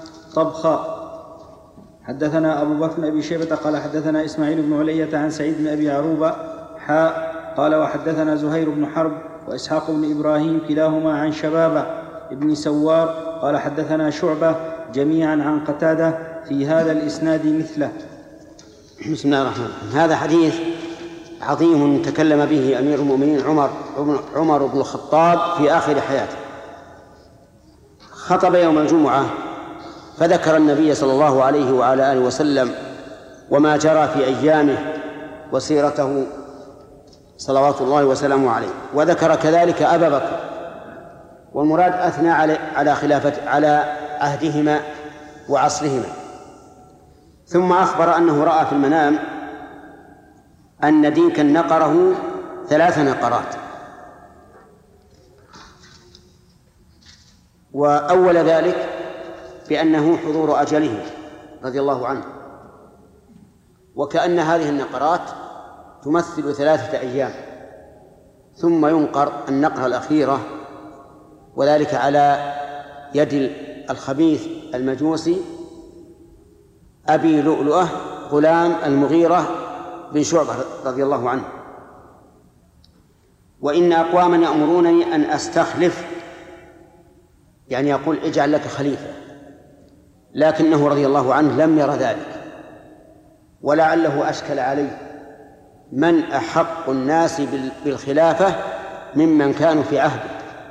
طبخا. حدثنا أبو بكر بن أبي شيبة قال حدثنا إسماعيل بن علية عن سعيد بن أبي عروبة حاء قال وحدثنا زهير بن حرب وإسحاق بن إبراهيم كلاهما عن شبابة ابن سوار قال حدثنا شعبة جميعا عن قتادة في هذا الإسناد مثله. بسم الله الرحمن الرحيم. هذا حديث عظيم تكلم به أمير المؤمنين عمر عمر بن الخطاب في آخر حياته. خطب يوم الجمعة فذكر النبي صلى الله عليه وعلى آله وسلم وما جرى في أيامه وسيرته صلوات الله وسلامه عليه، وذكر كذلك أبا بكر، والمراد أثنى على خلافة على عهدهما وعصرهما. ثم أخبر أنه رأى في المنام أن ديكا نقره ثلاث نقرات، وأول ذلك بأنه حضور أجله رضي الله عنه، وكأن هذه النقرات تمثل ثلاثة أيام، ثم ينقر النقرة الأخيرة، وذلك على يد الخبيث المجوسي أبي لؤلؤة غلام المغيرة بن شعبة رضي الله عنه. وإن أقواما يأمرونني أن أستخلف، يعني يقول اجعل لك خليفة، لكنه رضي الله عنه لم ير ذلك، ولعله أشكل عليه من أحق الناس بالخلافة ممن كانوا في عهده.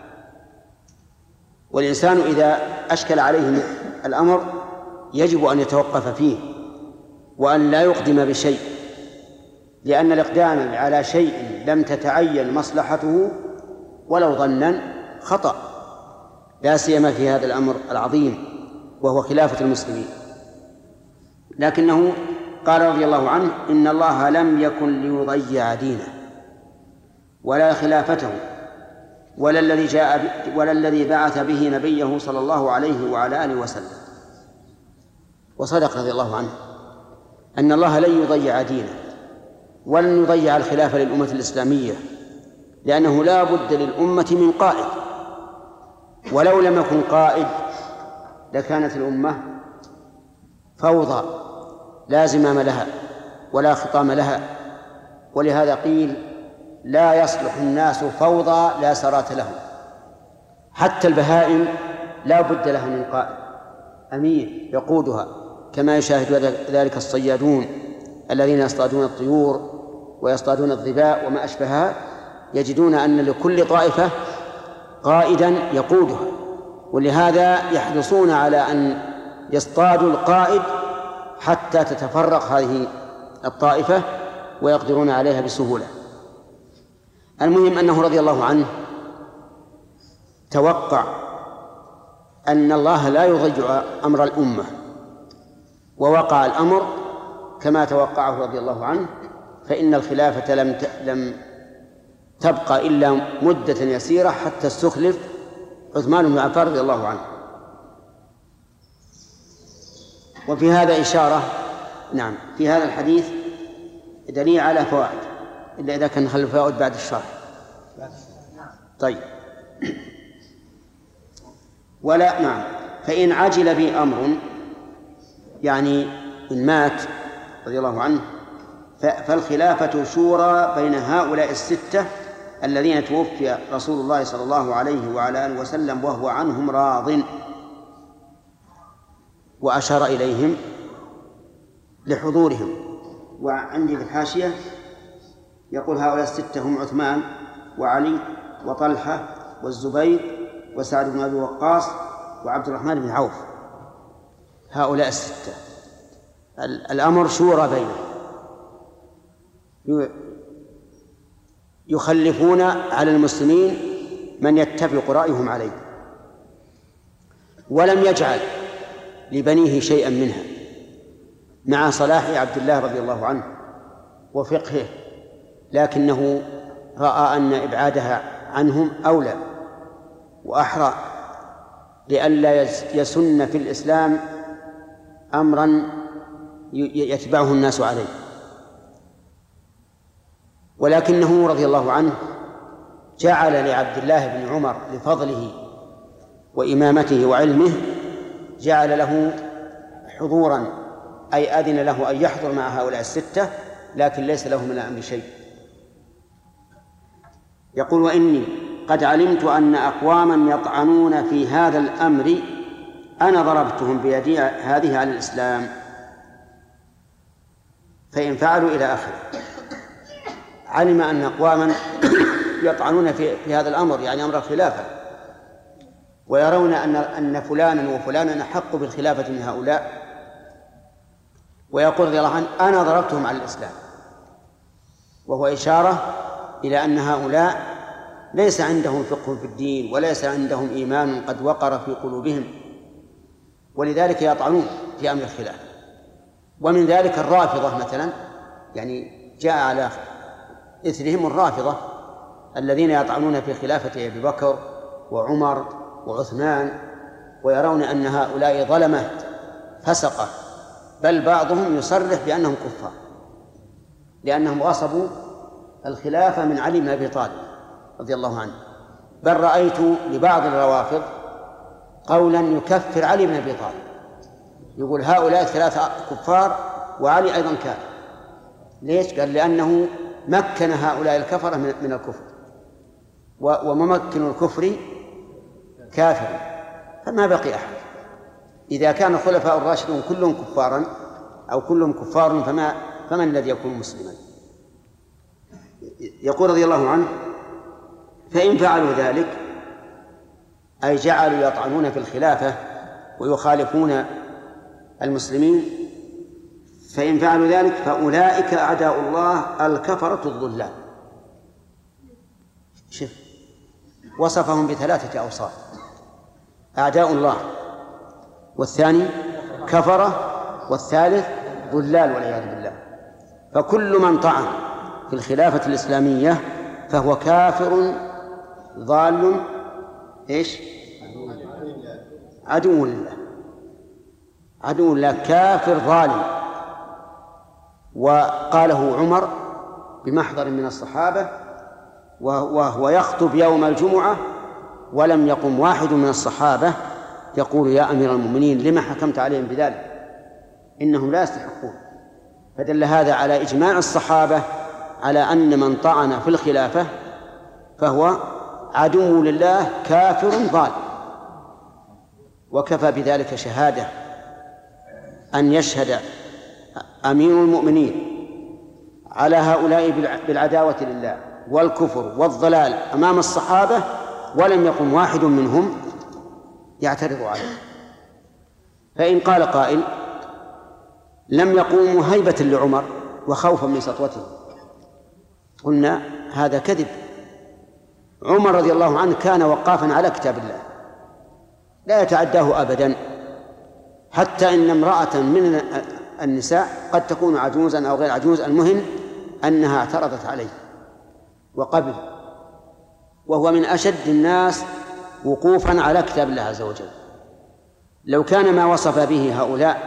والإنسان إذا أشكل عليه الأمر يجب أن يتوقف فيه وأن لا يقدم بشيء، لأن الإقدام على شيء لم تتعين مصلحته ولو ظنا خطأ، لا سيما في هذا الأمر العظيم وهو خلافة المسلمين. لكنه قال رضي الله عنه إن الله لم يكن ليضيع دينه ولا خلافته ولا الذي جاء ولا الذي بعث به نبيه صلى الله عليه وعلى آله وسلم. وصدق رضي الله عنه أن الله لن يضيع دينه ولن يضيع الخلافة للأمة الإسلامية، لأنه لا بد للأمة من قائد، ولو لم يكن قائد لكانت الأمة فوضى لا زمام لها ولا خطام لها. ولهذا قيل لا يصلح الناس فوضى لا سرات لهم. حتى البهائم لا بد لها من قائد أمير يقودها، كما يشاهد ذلك الصيادون الذين يصطادون الطيور ويصطادون الظباء وما أشبهها، يجدون أن لكل طائفة قائدا يقودها، ولهذا يحرصون على أن يصطادوا القائد حتى تتفرق هذه الطائفة ويقدرون عليها بسهولة. المهم أنه رضي الله عنه توقع أن الله لا يضيع أمر الأمة، ووقع الأمر كما توقعه رضي الله عنه، فإن الخلافة لم لم تبقى إلا مدة يسيرة حتى استخلف عثمان بن عفان رضي الله عنه. وفي هذا إشارة، نعم، في هذا الحديث دليل على فوائد، إلا إذا كان نخلي الفوائد بعد الشرح. طيب. ولا نعم فإن عجل بي أمر، يعني إن مات رضي الله عنه، فالخلافة شورى بين هؤلاء الستة الذين توفي رسول الله صلى الله عليه وعلى آله وسلم وهو عنهم راض. وأشار إليهم لحضورهم. وعندي في الحاشية يقول هؤلاء الستة هم عثمان وعلي وطلحة والزبير وسعد بن أبي وقاص وعبد الرحمن بن عوف. هؤلاء الستة الأمر شورى بينهم، يخلفون على المسلمين من يتفق رأيهم عليه، ولم يجعل لبنيه شيئا منها، مع صلاح عبد الله رضي الله عنه وفقهه، لكنه رأى أن إبعادها عنهم أولى وأحرى، لئلا يسن في الإسلام أمرا يتبعه الناس عليه. ولكنه رضي الله عنه جعل لعبد الله بن عمر لفضله وإمامته وعلمه جعل له حضورا، أي أذن له أن يحضر مع هؤلاء الستة، لكن ليس له من الأمر شيء. يقول وإني قد علمت أن أقواما يطعنون في هذا الأمر أنا ضربتهم بيدي هذه على الإسلام فإن فعلوا إلى آخره. علم أن أقواما يطعنون في, في هذا الأمر، يعني أمر الخلافة، ويرون أن أن فلانا وفلانا أحق بالخلافة من هؤلاء، ويقول رضي الله عنه أنا ضربتهم على الإسلام، وهو إشارة إلى أن هؤلاء ليس عندهم فقه في الدين وليس عندهم إيمان قد وقر في قلوبهم، ولذلك يطعنون في أمر الخلافة. ومن ذلك الرافضة مثلا، يعني جاء على إثرهم الرافضة الذين يطعنون في خلافة أبي بكر وعمر وعثمان، ويرون أن هؤلاء ظلمة فسقة، بل بعضهم يصرح بأنهم كفار. لأنهم غصبوا الخلافة من علي بن أبي طالب رضي الله عنه. بل رأيت لبعض الروافض قولا يكفر علي بن أبي طالب، يقول هؤلاء ثلاثة كفار وعلي أيضا كافر. ليش؟ قال لأنه مكن هؤلاء الكفرة من الكفر، وممكن الكفر كافر، فما بقي أحد. إذا كان الخلفاء الراشدون كلهم كفارا أو كلهم كفار فما فمن الذي يكون مسلما؟ يقول رضي الله عنه: فإن فعلوا ذلك، أي جعلوا يطعنون في الخلافة ويخالفون المسلمين، فإن فعلوا ذلك فأولئك أعداء الله الكفرة الضلال. شوف، وصفهم بثلاثة أوصاف: أعداء الله، والثاني كفرة، والثالث ضلال والعياذ بالله. فكل من طعن في الخلافة الإسلامية فهو كافر ضال إيش؟ عدو لله، عدو لله، كافر ظالم. وقاله عمر بمحضر من الصحابة وهو يخطب يوم الجمعة، ولم يقم واحد من الصحابة يقول: يا أمير المؤمنين لما حكمت عليهم بذلك؟ إنهم لا يستحقون. فدل هذا على إجماع الصحابة على أن من طعن في الخلافة فهو عدو لله كافر ضال. وكفى بذلك شهادة أن يشهد أمير المؤمنين على هؤلاء بالعداوة لله والكفر والضلال أمام الصحابة ولم يقم واحد منهم يعترض عليه. فإن قال قائل: لم يقوموا هيبة لعمر وخوفا من سطوته، قلنا هذا كذب. عمر رضي الله عنه كان وقافا على كتاب الله لا يتعداه أبدا، حتى إن امرأة من النساء قد تكون عجوزا أو غير عجوز، المهم أنها اعترضت عليه وقبل، وهو من أشد الناس وقوفا على كتاب الله عز وجل. لو كان ما وصف به هؤلاء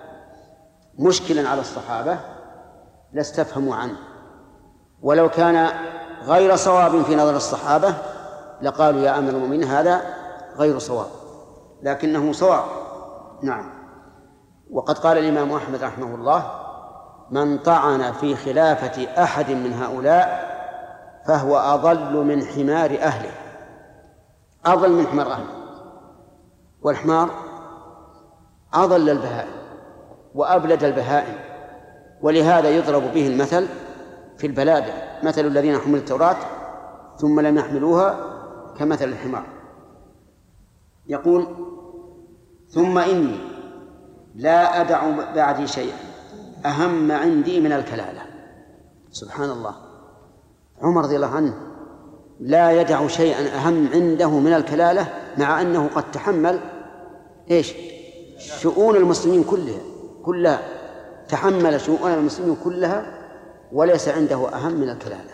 مشكلا على الصحابة لاستفهموا عنه، ولو كان غير صواب في نظر الصحابة لقالوا: يا أمير المؤمنين هذا غير صواب، لكنه صواب. نعم. وقد قال الإمام أحمد رحمه الله: من طعن في خلافة أحد من هؤلاء فهو أضل من حمار أهله. أضل من حمار أهله، والحمار أضل البهائم وأبلد البهائم، ولهذا يضرب به المثل في البلادة: مثل الذين حملوا التوراة ثم لم يحملوها كمثل الحمار. يقول: ثم إني لا أدع بعدي شيئا أهم عندي من الكلالة. سبحان الله، عمر رضي الله عنه لا يدع شيئا أهم عنده من الكلالة، مع أنه قد تحمل إيش؟ شؤون المسلمين كلها كلها تحمل شؤون المسلمين كلها، وليس عنده أهم من الكلالة،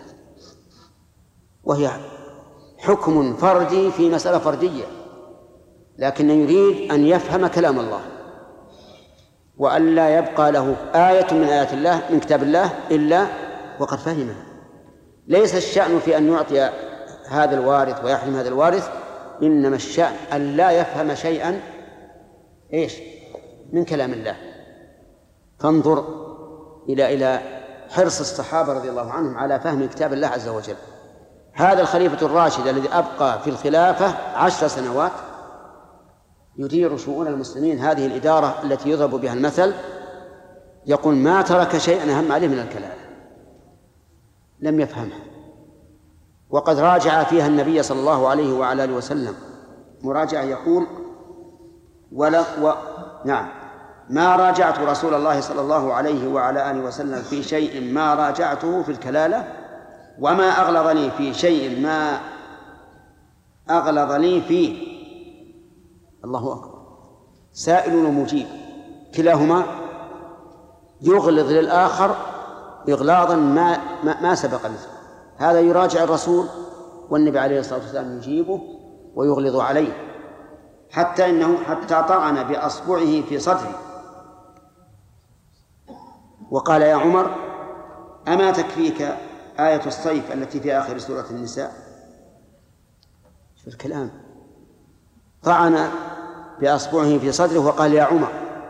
وهي حكم فردي في مسألة فردية، لكن يريد أن يفهم كلام الله وأن لا يبقى له آية من آيات الله من كتاب الله إلا وقد فهمها. ليس الشأن في أن يعطي هذا الوارث ويحرم هذا الوارث، إنما الشأن أن لا يفهم شيئا إيش من كلام الله. فانظر إلى إلى حرص الصحابة رضي الله عنهم على فهم كتاب الله عز وجل. هذا الخليفة الراشد الذي أبقى في الخلافة عشر سنوات يدير شؤون المسلمين، هذه الإدارة التي يضرب بها المثل، يقول: ما ترك شيئا أهم عليه من الكلام، لم يفهمها. وقد راجع فيها النبي صلى الله عليه وعلى آله وسلم مراجعة، يقول: ولا و... نعم ما راجعت رسول الله صلى الله عليه وعلى آله وسلم في شيء ما راجعته في الكلالة، وما أغلظني في شيء ما أغلظني فيه. الله أكبر، سائل ومجيب، كلاهما يغلظ للآخر إغلاظا ما ما, ما سبق مثله. هذا يراجع الرسول والنبي عليه الصلاة والسلام يجيبه ويغلظ عليه، حتى إنه حتى طعن بأصبعه في صدره وقال: يا عمر أما تكفيك آية الصيف التي في آخر سورة النساء؟ شوف الكلام، طعن بأصبعه في صدره وقال يا عمر،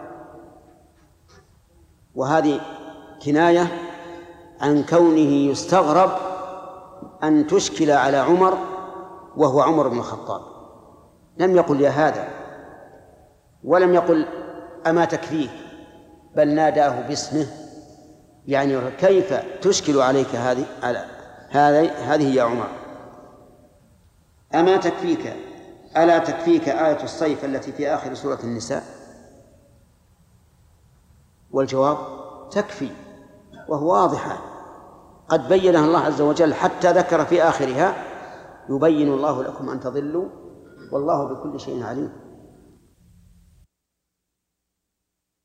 وهذه كناية عن كونه يستغرب أن تشكل على عمر وهو عمر بن الخطاب. لم يقل يا هذا، ولم يقل أما تكفيك، بل ناداه باسمه، يعني كيف تشكل عليك هذه هذه هذه يا عمر. أما تكفيك ألا تكفيك آية الصيف التي في آخر سورة النساء؟ والجواب تكفي، وهو واضحة قد بينها الله عز وجل، حتى ذكر في آخرها يبين الله لكم أن تضلوا والله بكل شيء عليم.